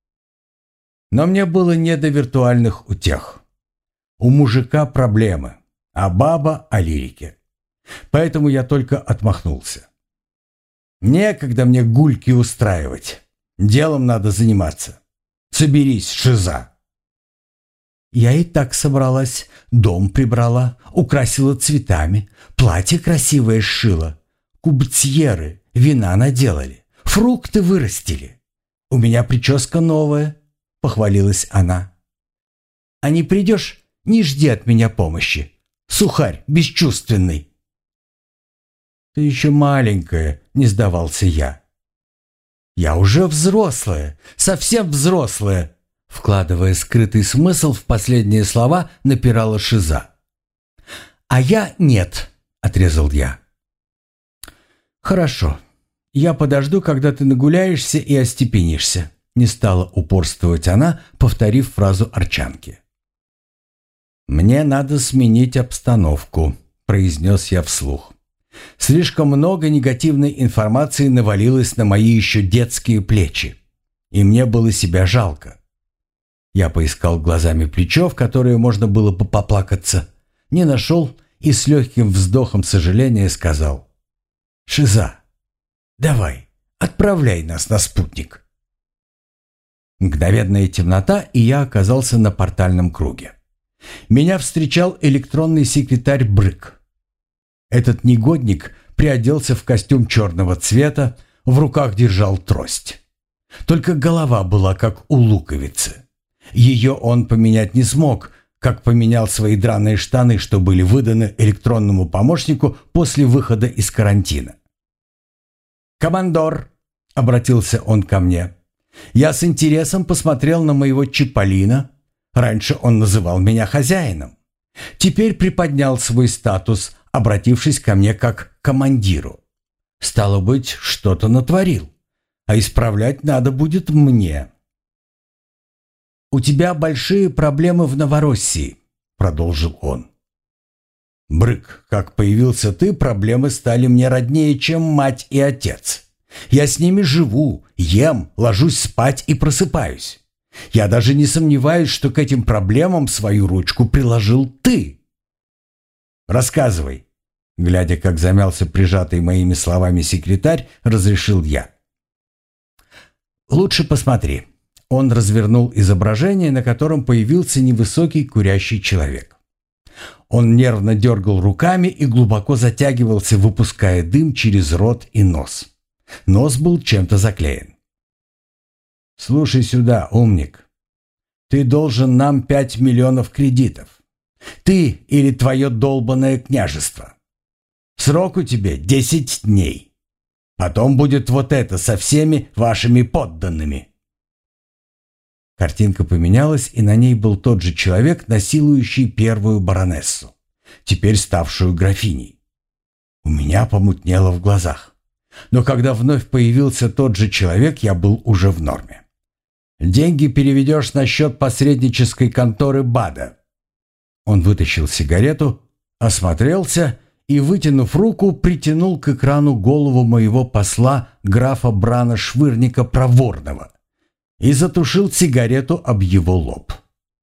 Но мне было не до виртуальных утех. У мужика проблемы, а баба о лирике. Поэтому я только отмахнулся. Некогда мне гульки устраивать. Делом надо заниматься. Соберись, Шиза. Я и так собралась. Дом прибрала, украсила цветами, платье красивое сшила. Кубцьеры, вина наделали, фрукты вырастили. У меня прическа новая, похвалилась она. А не придешь, не жди от меня помощи. Сухарь бесчувственный. Ты еще маленькая, не сдавался я. Я уже взрослая, совсем взрослая, вкладывая скрытый смысл в последние слова, напирала Шиза. А я нет, отрезал я. «Хорошо. Я подожду, когда ты нагуляешься и остепенишься», — не стала упорствовать она, повторив фразу Арчанки. «Мне надо сменить обстановку», — произнес я вслух. Слишком много негативной информации навалилось на мои еще детские плечи, и мне было себя жалко. Я поискал глазами плечо, в которое можно было бы поплакаться, не нашел и с легким вздохом сожаления сказал: «Шиза, давай, отправляй нас на спутник». Мгновенная темнота, и я оказался на портальном круге. Меня встречал электронный секретарь Брык. Этот негодник приоделся в костюм черного цвета, в руках держал трость. Только голова была как у луковицы. Ее он поменять не смог, как поменял свои драные штаны, что были выданы электронному помощнику после выхода из карантина. «Командор», — обратился он ко мне, — «я с интересом посмотрел на моего Чиполлино. Раньше он называл меня хозяином. Теперь приподнял свой статус, обратившись ко мне как к командиру. Стало быть, что-то натворил, а исправлять надо будет мне». «У тебя большие проблемы в Новороссии», — продолжил он. «Брык, как появился ты, проблемы стали мне роднее, чем мать и отец. Я с ними живу, ем, ложусь спать и просыпаюсь. Я даже не сомневаюсь, что к этим проблемам свою ручку приложил ты. Рассказывай», — глядя, как замялся прижатый моими словами секретарь, разрешил я. «Лучше посмотри». Он развернул изображение, на котором появился невысокий курящий человек. Он нервно дергал руками и глубоко затягивался, выпуская дым через рот и нос. Нос был чем-то заклеен. «Слушай сюда, умник. Ты должен нам пять миллионов кредитов. Ты или твое долбанное княжество. Срок у тебя десять дней. Потом будет вот это со всеми вашими подданными». Картинка поменялась, и на ней был тот же человек, насилующий первую баронессу, теперь ставшую графиней. У меня помутнело в глазах. Но когда вновь появился тот же человек, я был уже в норме. «Деньги переведешь на счет посреднической конторы БАДа». Он вытащил сигарету, осмотрелся и, вытянув руку, притянул к экрану голову моего посла графа Брана Швырника Проворного и затушил сигарету об его лоб.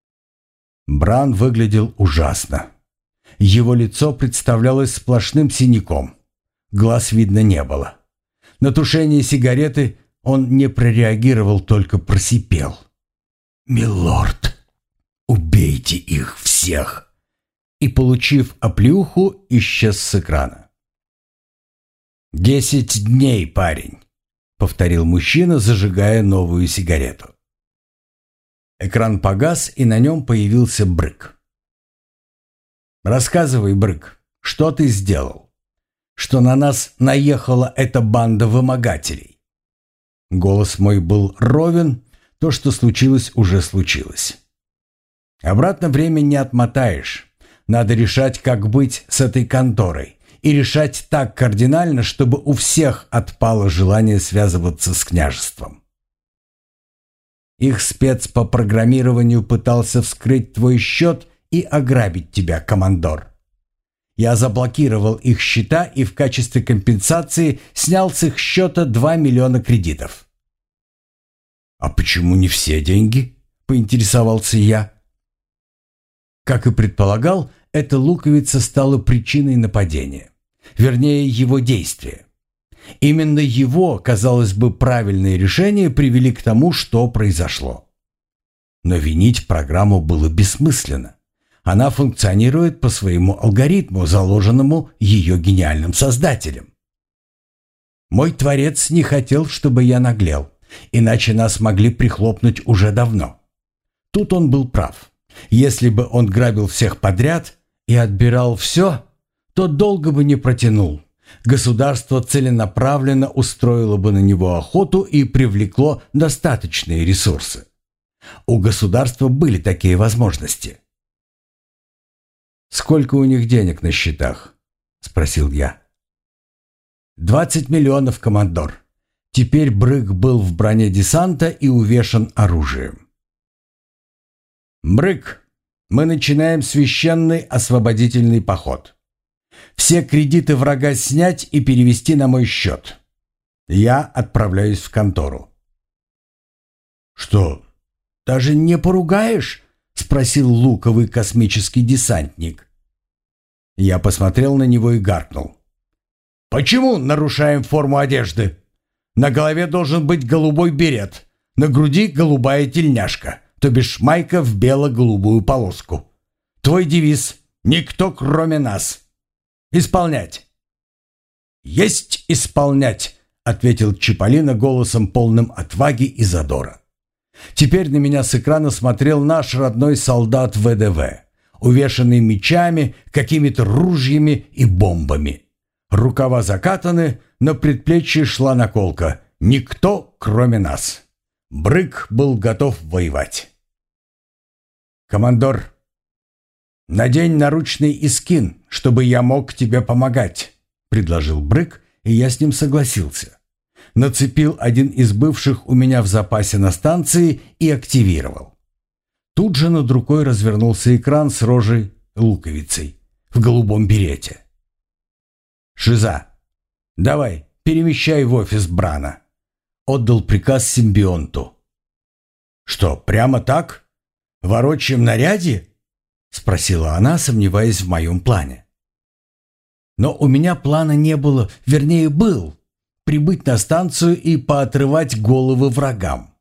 Бран выглядел ужасно. Его лицо представлялось сплошным синяком. Глаз видно не было. На тушение сигареты он не прореагировал, только просипел: «Милорд, убейте их всех!» И, получив оплеуху, исчез с экрана. «Десять дней, парень», — повторил мужчина, зажигая новую сигарету. Экран погас, и на нем появился Брык. «Рассказывай, Брык, что ты сделал? Что на нас наехала эта банда вымогателей?» Голос мой был ровен, то, что случилось, уже случилось. Обратно время не отмотаешь. Надо решать, как быть с этой конторой. И решать так кардинально, чтобы у всех отпало желание связываться с княжеством. Их спец по программированию пытался вскрыть твой счет и ограбить тебя, командор. Я заблокировал их счета и в качестве компенсации снял с их счета два миллиона кредитов. «А почему не все деньги?» – поинтересовался я. Как и предполагал, эта луковица стала причиной нападения. Вернее, его действия. Именно его, казалось бы, правильные решения привели к тому, что произошло. Но винить программу было бессмысленно. Она функционирует по своему алгоритму, заложенному ее гениальным создателем. Мой творец не хотел, чтобы я наглел, иначе нас могли прихлопнуть уже давно. Тут он был прав. Если бы он грабил всех подряд и отбирал все, то долго бы не протянул. Государство целенаправленно устроило бы на него охоту и привлекло достаточные ресурсы. У государства были такие возможности. «Сколько у них денег на счетах?» – спросил я. «Двадцать миллионов, командор». Теперь Брык был в броне десанта и увешан оружием. «Брык, мы начинаем священный освободительный поход. Все кредиты врага снять и перевести на мой счет. Я отправляюсь в контору». «Что, даже не поругаешь?» — спросил луковый космический десантник. Я посмотрел на него и гаркнул: «Почему нарушаем форму одежды? На голове должен быть голубой берет, на груди голубая тельняшка, то бишь майка в бело-голубую полоску. Твой девиз — никто кроме нас. Исполнять!» «Есть исполнять!» — ответил Чиполлино голосом полным отваги и задора. Теперь на меня с экрана смотрел наш родной солдат вэ дэ вэ, увешанный мечами, какими-то ружьями и бомбами. Рукава закатаны, на предплечье шла наколка. Никто, кроме нас. Брык был готов воевать. «Командор, надень наручный искин, чтобы я мог тебе помогать», — предложил Брык, и я с ним согласился. Нацепил один из бывших у меня в запасе на станции и активировал. Тут же над рукой развернулся экран с рожей луковицей в голубом берете. «Шиза, давай, перемещай в офис Брана», — отдал приказ симбионту. «Что, прямо так? В орочьем наряде?» — спросила она, сомневаясь в моем плане. Но у меня плана не было, вернее, был — прибыть на станцию и поотрывать головы врагам.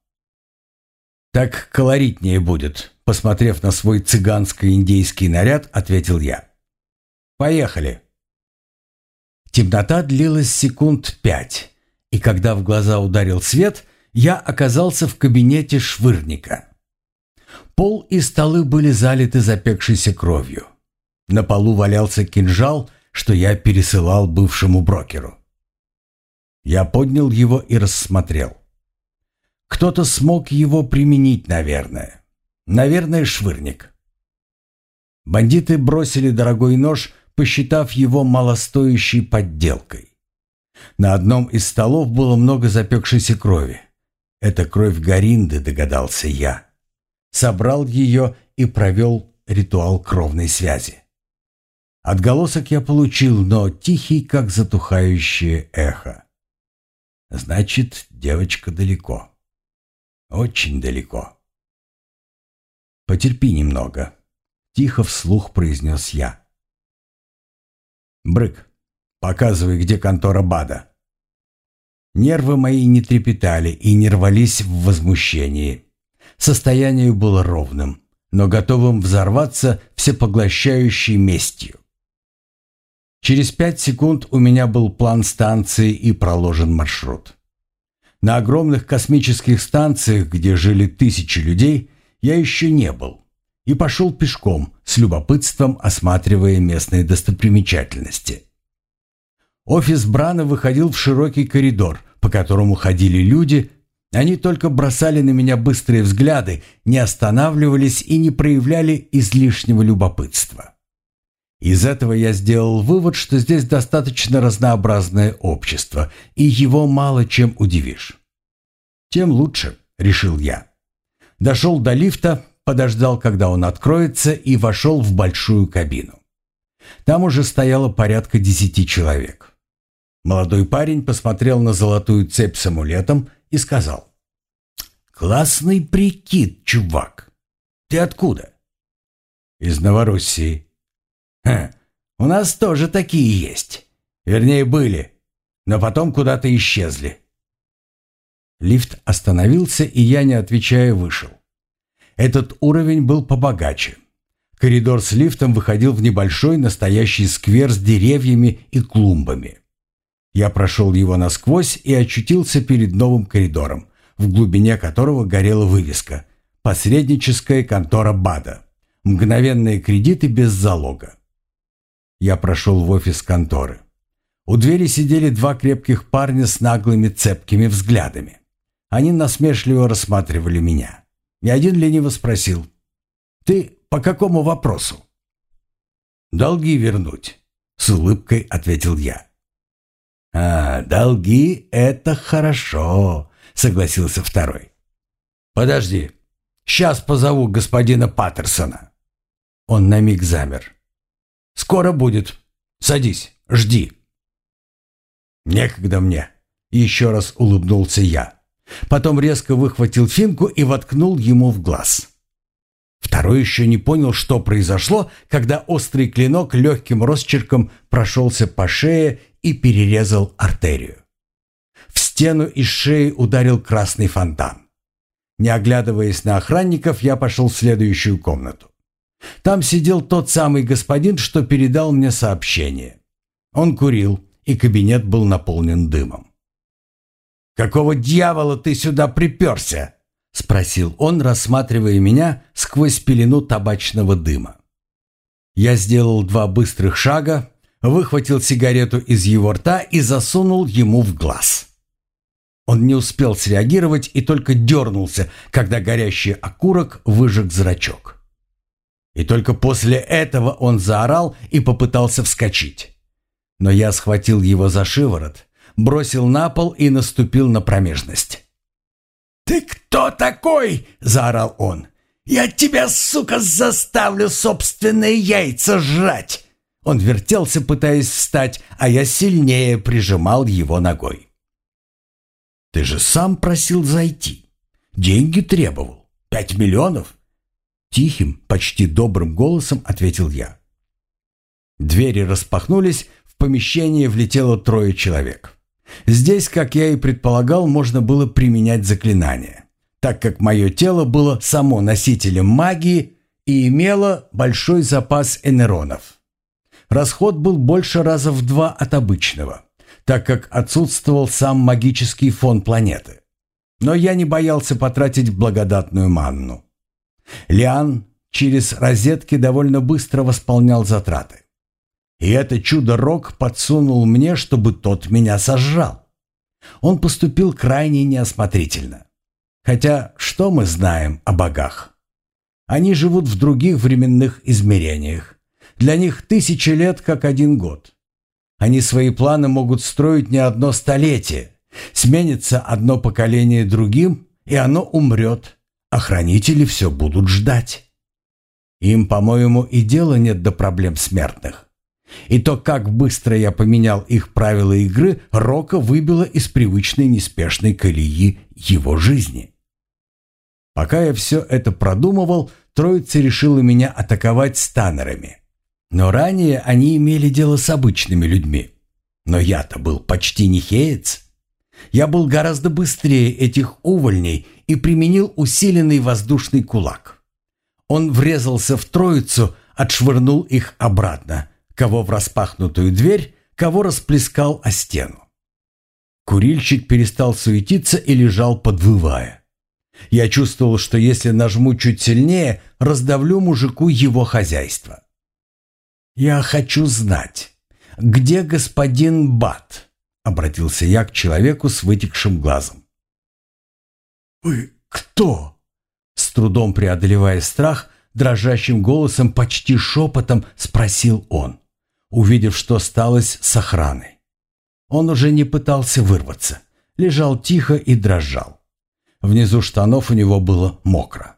«Так колоритнее будет», — посмотрев на свой цыганско-индейский наряд, ответил я. «Поехали». Темнота длилась секунд пять, и когда в глаза ударил свет, я оказался в кабинете швырника. Пол и столы были залиты запекшейся кровью. На полу валялся кинжал, что я пересылал бывшему брокеру. Я поднял его и рассмотрел. Кто-то смог его применить, наверное. Наверное, швырник. Бандиты бросили дорогой нож, посчитав его малостоящей подделкой. На одном из столов было много запекшейся крови. Это кровь Горинды, догадался я. Собрал ее и провел ритуал кровной связи. Отголосок я получил, но тихий, как затухающее эхо. Значит, девочка далеко. Очень далеко. «Потерпи немного», — тихо вслух произнес я. «Брык, показывай, где контора БАДа». Нервы мои не трепетали и не рвались в возмущении. Состояние было ровным, но готовым взорваться всепоглощающей местью. Через пять секунд у меня был план станции и проложен маршрут. На огромных космических станциях, где жили тысячи людей, я еще не был, и пошел пешком, с любопытством осматривая местные достопримечательности. Офис Брана выходил в широкий коридор, по которому ходили люди. Они только бросали на меня быстрые взгляды, не останавливались и не проявляли излишнего любопытства. Из этого я сделал вывод, что здесь достаточно разнообразное общество, и его мало чем удивишь. «Тем лучше», — решил я. Дошел до лифта, подождал, когда он откроется, и вошел в большую кабину. Там уже стояло порядка десяти человек. Молодой парень посмотрел на золотую цепь с амулетом и сказал: «Классный прикид, чувак. Ты откуда?» «Из Новороссии». «Ха, у нас тоже такие есть. Вернее, были, но потом куда-то исчезли». Лифт остановился, и я, не отвечая, вышел. Этот уровень был побогаче. Коридор с лифтом выходил в небольшой настоящий сквер с деревьями и клумбами. Я прошел его насквозь и очутился перед новым коридором, в глубине которого горела вывеска «Посредническая контора БАДа. Мгновенные кредиты без залога». Я прошел в офис конторы. У двери сидели два крепких парня с наглыми цепкими взглядами. Они насмешливо рассматривали меня. И один лениво спросил: «Ты по какому вопросу?» «Долги вернуть», — с улыбкой ответил я. «А, долги — это хорошо», — согласился второй. «Подожди, сейчас позову господина Паттерсона». Он на миг замер. «Скоро будет. Садись, жди». «Некогда мне», — еще раз улыбнулся я. Потом резко выхватил финку и воткнул ему в глаз. Второй еще не понял, что произошло, когда острый клинок легким росчерком прошелся по шее и перерезал артерию. В стену из шеи ударил красный фонтан. Не оглядываясь на охранников, я пошел в следующую комнату. Там сидел тот самый господин, что передал мне сообщение. Он курил, и кабинет был наполнен дымом. «Какого дьявола ты сюда приперся?» — спросил он, рассматривая меня сквозь пелену табачного дыма. Я сделал два быстрых шага, выхватил сигарету из его рта и засунул ему в глаз. Он не успел среагировать и только дернулся, когда горящий окурок выжег зрачок. И только после этого он заорал и попытался вскочить. Но я схватил его за шиворот, бросил на пол и наступил на промежность. «Ты кто такой?» – заорал он. «Я тебя, сука, заставлю собственные яйца жрать!» Он вертелся, пытаясь встать, а я сильнее прижимал его ногой. «Ты же сам просил зайти. Деньги требовал. Пять миллионов?» Тихим, почти добрым голосом ответил я. Двери распахнулись, в помещение влетело трое человек. Здесь, как я и предполагал, можно было применять заклинания, так как мое тело было само носителем магии и имело большой запас энеронов. Расход был больше раза в два от обычного, так как отсутствовал сам магический фон планеты. Но я не боялся потратить благодатную манну. Лиан через розетки довольно быстро восполнял затраты. И это чудо-рок подсунул мне, чтобы тот меня сожрал. Он поступил крайне неосмотрительно. Хотя что мы знаем о богах? Они живут в других временных измерениях. Для них тысячи лет как один год. Они свои планы могут строить не одно столетие. Сменится одно поколение другим, и оно умрет, а хранители все будут ждать. Им, по-моему, и дела нет до проблем смертных. И то, как быстро я поменял их правила игры, Рока выбило из привычной неспешной колеи его жизни. Пока я все это продумывал, троица решила меня атаковать станерами. Но ранее они имели дело с обычными людьми. Но я-то был почти не хеец. Я был гораздо быстрее этих увольней и применил усиленный воздушный кулак. Он врезался в троицу, отшвырнул их обратно, кого в распахнутую дверь, кого расплескал о стену. Курильщик перестал суетиться и лежал, подвывая. Я чувствовал, что если нажму чуть сильнее, раздавлю мужику его хозяйство. «Я хочу знать, где господин Бат?» — обратился я к человеку с вытекшим глазом. «Вы кто?» — с трудом преодолевая страх, дрожащим голосом, почти шепотом спросил он, увидев, что сталось с охраной. Он уже не пытался вырваться, лежал тихо и дрожал. Внизу штанов у него было мокро.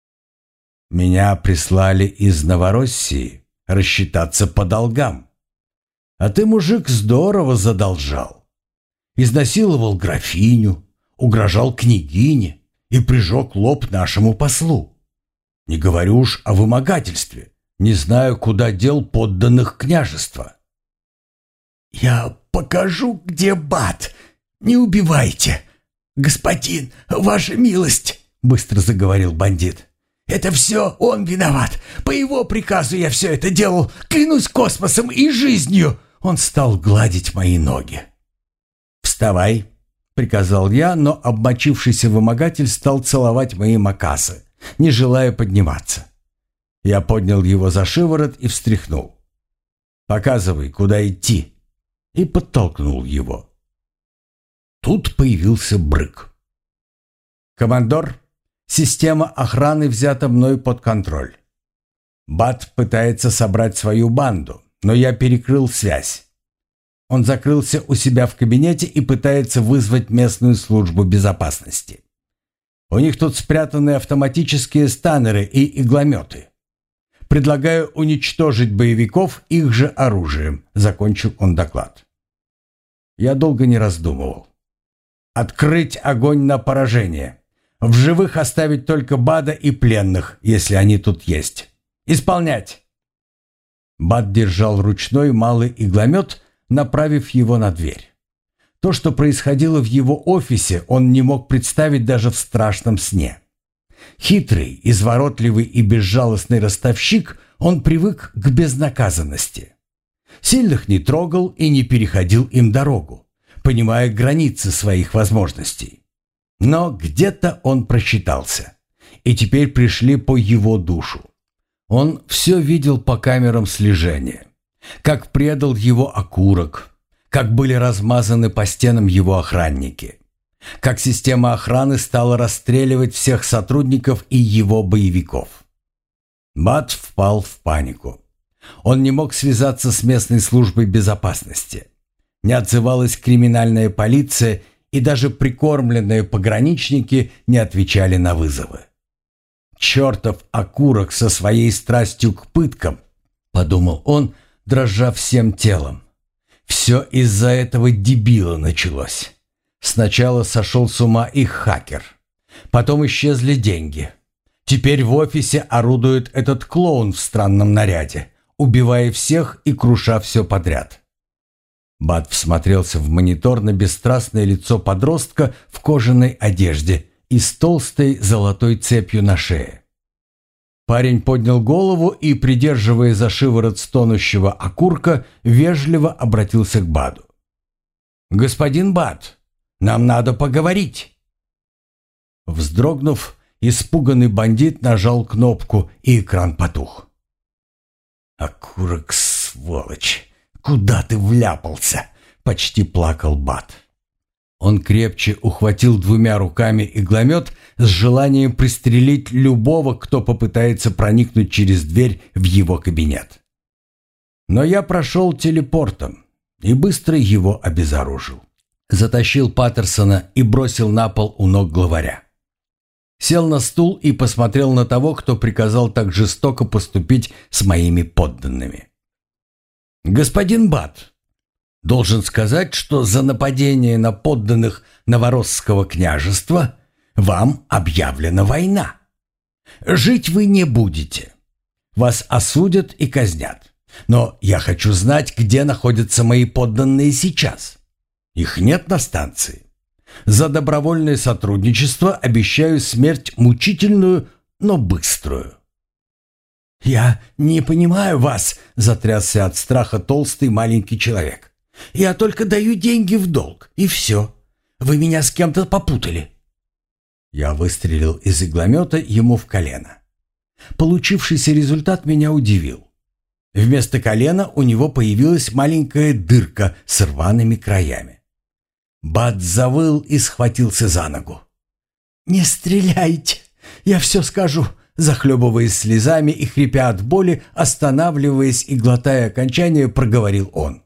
«Меня прислали из Новороссии рассчитаться по долгам. А ты, мужик, здорово задолжал. Изнасиловал графиню, угрожал княгине и прижег лоб нашему послу. Не говорю уж о вымогательстве. Не знаю, куда дел подданных княжества». «Я покажу, где Бат. Не убивайте. Господин, ваша милость», — быстро заговорил бандит. «Это все он виноват. По его приказу я все это делал. Клянусь космосом и жизнью». Он стал гладить мои ноги. «Вставай», — приказал я, но обмочившийся вымогатель стал целовать мои мокасы, не желая подниматься. Я поднял его за шиворот и встряхнул. «Показывай, куда идти», и подтолкнул его. Тут появился Брык. «Командор, система охраны взята мной под контроль. Бат пытается собрать свою банду, но я перекрыл связь. Он закрылся у себя в кабинете и пытается вызвать местную службу безопасности. У них тут спрятаны автоматические станеры и иглометы. Предлагаю уничтожить боевиков их же оружием», — закончил он доклад. Я долго не раздумывал. «Открыть огонь на поражение. В живых оставить только Бада и пленных, если они тут есть. Исполнять!» Бад держал ручной малый игломет, направив его на дверь. То, что происходило в его офисе, он не мог представить даже в страшном сне. Хитрый, изворотливый и безжалостный ростовщик, он привык к безнаказанности. Сильных не трогал и не переходил им дорогу. понимая границы своих возможностей. Но где-то он просчитался, и теперь пришли по его душу. Он все видел по камерам слежения, как предал его окурок, как были размазаны по стенам его охранники, как система охраны стала расстреливать всех сотрудников и его боевиков. Бат впал в панику. Он не мог связаться с местной службой безопасности. Не отзывалась криминальная полиция, и даже прикормленные пограничники не отвечали на вызовы. «Чертов окурок со своей страстью к пыткам», — подумал он, дрожа всем телом. «Все из-за этого дебила началось. Сначала сошел с ума их хакер. Потом исчезли деньги. Теперь в офисе орудует этот клоун в странном наряде, убивая всех и круша все подряд». Бат всмотрелся в монитор на бесстрастное лицо подростка в кожаной одежде и с толстой золотой цепью на шее. Парень поднял голову и, придерживая за шиворот стонущего окурка, вежливо обратился к Баду. «Господин Бад, нам надо поговорить». Вздрогнув, испуганный бандит нажал кнопку, и экран потух. «Окурок, сволочь! Куда ты вляпался?» — почти плакал Бад. Он крепче ухватил двумя руками игломет с желанием пристрелить любого, кто попытается проникнуть через дверь в его кабинет. Но я прошел телепортом и быстро его обезоружил. Затащил Паттерсона и бросил на пол у ног главаря. Сел на стул и посмотрел на того, кто приказал так жестоко поступить с моими подданными. «Господин Бат, должен сказать, что за нападение на подданных Новоросского княжества вам объявлена война. Жить вы не будете. Вас осудят и казнят. Но я хочу знать, где находятся мои подданные сейчас. Их нет на станции. За добровольное сотрудничество обещаю смерть мучительную, но быструю». «Я не понимаю вас», — затрясся от страха толстый маленький человек. «Я только даю деньги в долг, и все. Вы меня с кем-то попутали». Я выстрелил из игломета ему в колено. Получившийся результат меня удивил. Вместо колена у него появилась маленькая дырка с рваными краями. Бат завыл и схватился за ногу. «Не стреляйте, я все скажу», — захлебываясь слезами и хрипя от боли, останавливаясь и глотая окончание, проговорил он.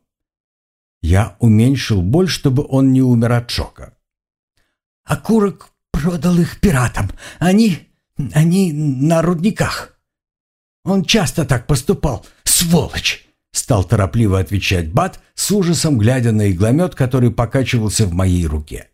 Я уменьшил боль, чтобы он не умер от шока. «Окурок продал их пиратам. Они... они на рудниках. Он часто так поступал, сволочь!» Стал торопливо отвечать Бат, с ужасом глядя на игломет, который покачивался в моей руке.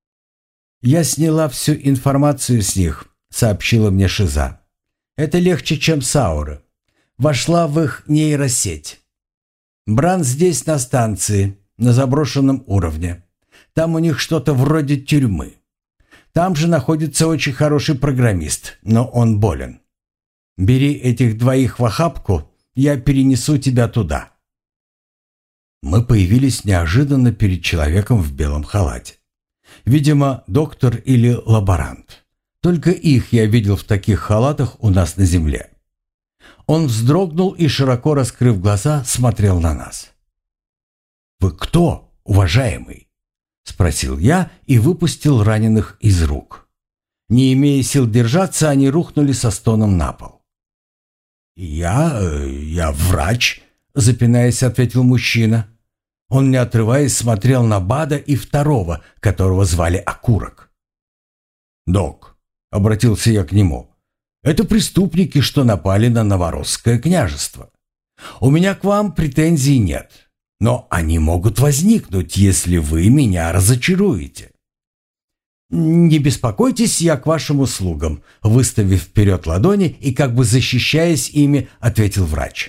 «Я сняла всю информацию с них», — сообщила мне Шиза. «Это легче, чем Сауры. Вошла в их нейросеть. Бран здесь на станции, на заброшенном уровне. Там у них что-то вроде тюрьмы. Там же находится очень хороший программист, но он болен. Бери этих двоих в охапку, я перенесу тебя туда». Мы появились неожиданно перед человеком в белом халате. Видимо, доктор или лаборант. Только их я видел в таких халатах у нас на земле. Он вздрогнул и, широко раскрыв глаза, смотрел на нас. «Вы кто, уважаемый?» — спросил я и выпустил раненых из рук. Не имея сил держаться, они рухнули со стоном на пол. «Я... я врач», — запинаясь, ответил мужчина. Он, не отрываясь, смотрел на Бада и второго, которого звали Окурок. «Док», — обратился я к нему, — «это преступники, что напали на Новоросское княжество. У меня к вам претензий нет, но они могут возникнуть, если вы меня разочаруете». «Не беспокойтесь, я к вашим услугам», — выставив вперед ладони и как бы защищаясь ими, ответил врач.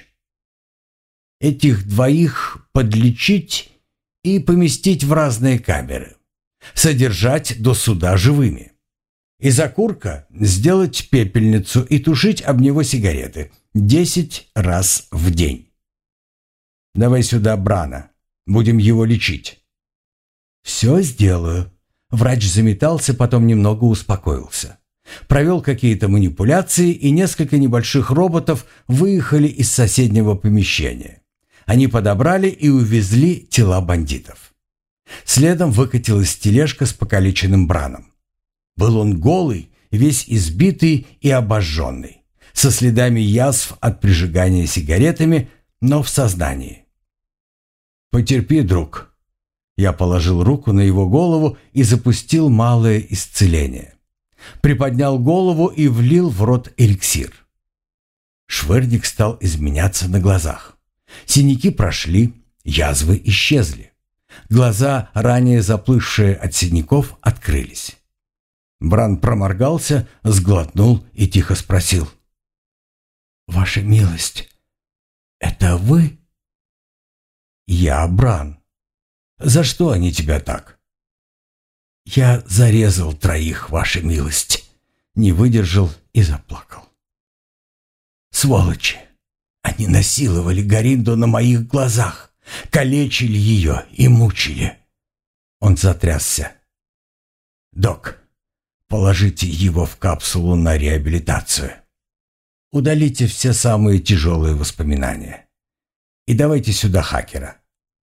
«Этих двоих подлечить и поместить в разные камеры. Содержать до суда живыми. Из окурка сделать пепельницу и тушить об него сигареты десять раз в день. Давай сюда Брана, будем его лечить». «Все сделаю». Врач заметался, потом немного успокоился. Провел какие-то манипуляции, и несколько небольших роботов выехали из соседнего помещения. Они подобрали и увезли тела бандитов. Следом выкатилась тележка с покалеченным Браном. Был он голый, весь избитый и обожженный, со следами язв от прижигания сигаретами, но в сознании. «Потерпи, друг». Я положил руку на его голову и запустил малое исцеление. Приподнял голову и влил в рот эликсир. Швырник стал изменяться на глазах. Синяки прошли, язвы исчезли. Глаза, ранее заплывшие от синяков, открылись. Бран проморгался, сглотнул и тихо спросил: «Ваша милость, это вы?» «Я Бран. За что они тебя так?» «Я зарезал троих, ваша милость», — не выдержал и заплакал. «Сволочи! Они насиловали Горинду на моих глазах, калечили ее и мучили». Он затрясся. «Док, положите его в капсулу на реабилитацию. Удалите все самые тяжелые воспоминания. И давайте сюда хакера».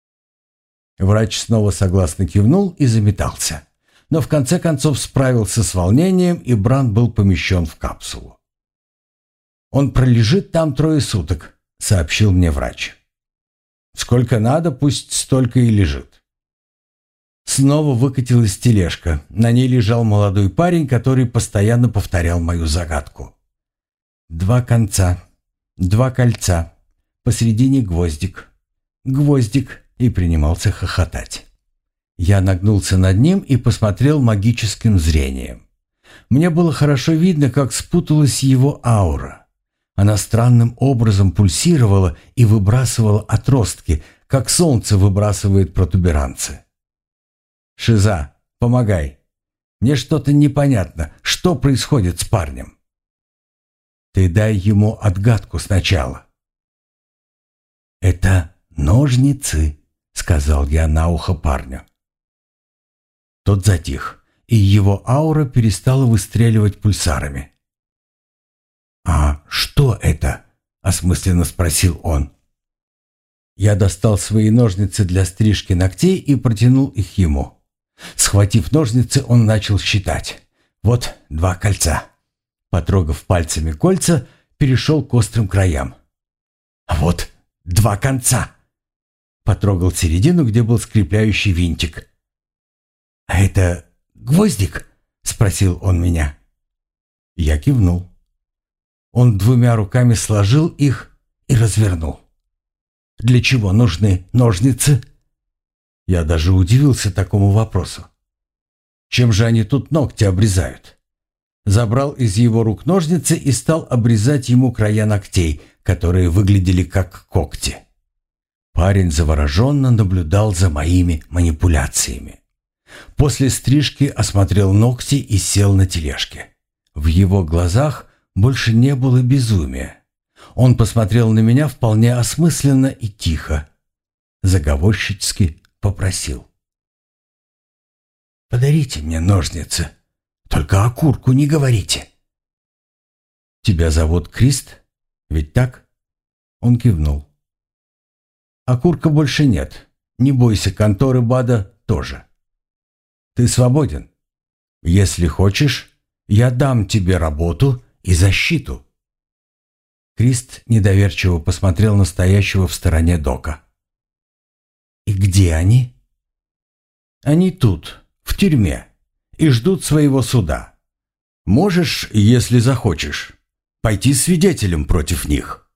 Врач снова согласно кивнул и заметался, но в конце концов справился с волнением, и Бран был помещен в капсулу. «Он пролежит там трое суток», — сообщил мне врач. «Сколько надо, пусть столько и лежит». Снова выкатилась тележка. На ней лежал молодой парень, который постоянно повторял мою загадку. «Два конца, два кольца, посредине гвоздик, гвоздик», и принимался хохотать. Я нагнулся над ним и посмотрел магическим зрением. Мне было хорошо видно, как спуталась его аура. Она странным образом пульсировала и выбрасывала отростки, как солнце выбрасывает протуберанцы. «Шиза, помогай. Мне что-то непонятно. Что происходит с парнем?» «Ты дай ему отгадку сначала». «Это ножницы», — сказал я на ухо парню. Тот затих, и его аура перестала выстреливать пульсарами. «А что это?» — осмысленно спросил он. Я достал свои ножницы для стрижки ногтей и протянул их ему. Схватив ножницы, он начал считать. «Вот два кольца». Потрогав пальцами кольца, перешел к острым краям. «А вот два конца». Потрогал середину, где был скрепляющий винтик. «А это гвоздик?» — спросил он меня. Я кивнул. Он двумя руками сложил их и развернул. «Для чего нужны ножницы?» Я даже удивился такому вопросу. Чем же они тут ногти обрезают? Забрал из его рук ножницы и стал обрезать ему края ногтей, которые выглядели как когти. Парень завороженно наблюдал за моими манипуляциями. После стрижки осмотрел ногти и сел на тележке. В его глазах больше не было безумия. Он посмотрел на меня вполне осмысленно и тихо. Заговорщицки попросил: «Подарите мне ножницы, только окурку не говорите». «Тебя зовут Крист, ведь так?» Он кивнул. «Окурка больше нет. Не бойся, конторы БАДа тоже. Ты свободен. Если хочешь, я дам тебе работу и защиту». Крист недоверчиво посмотрел на стоящего в стороне Дока. «И где они?» «Они тут, в тюрьме, и ждут своего суда. Можешь, если захочешь, пойти свидетелем против них».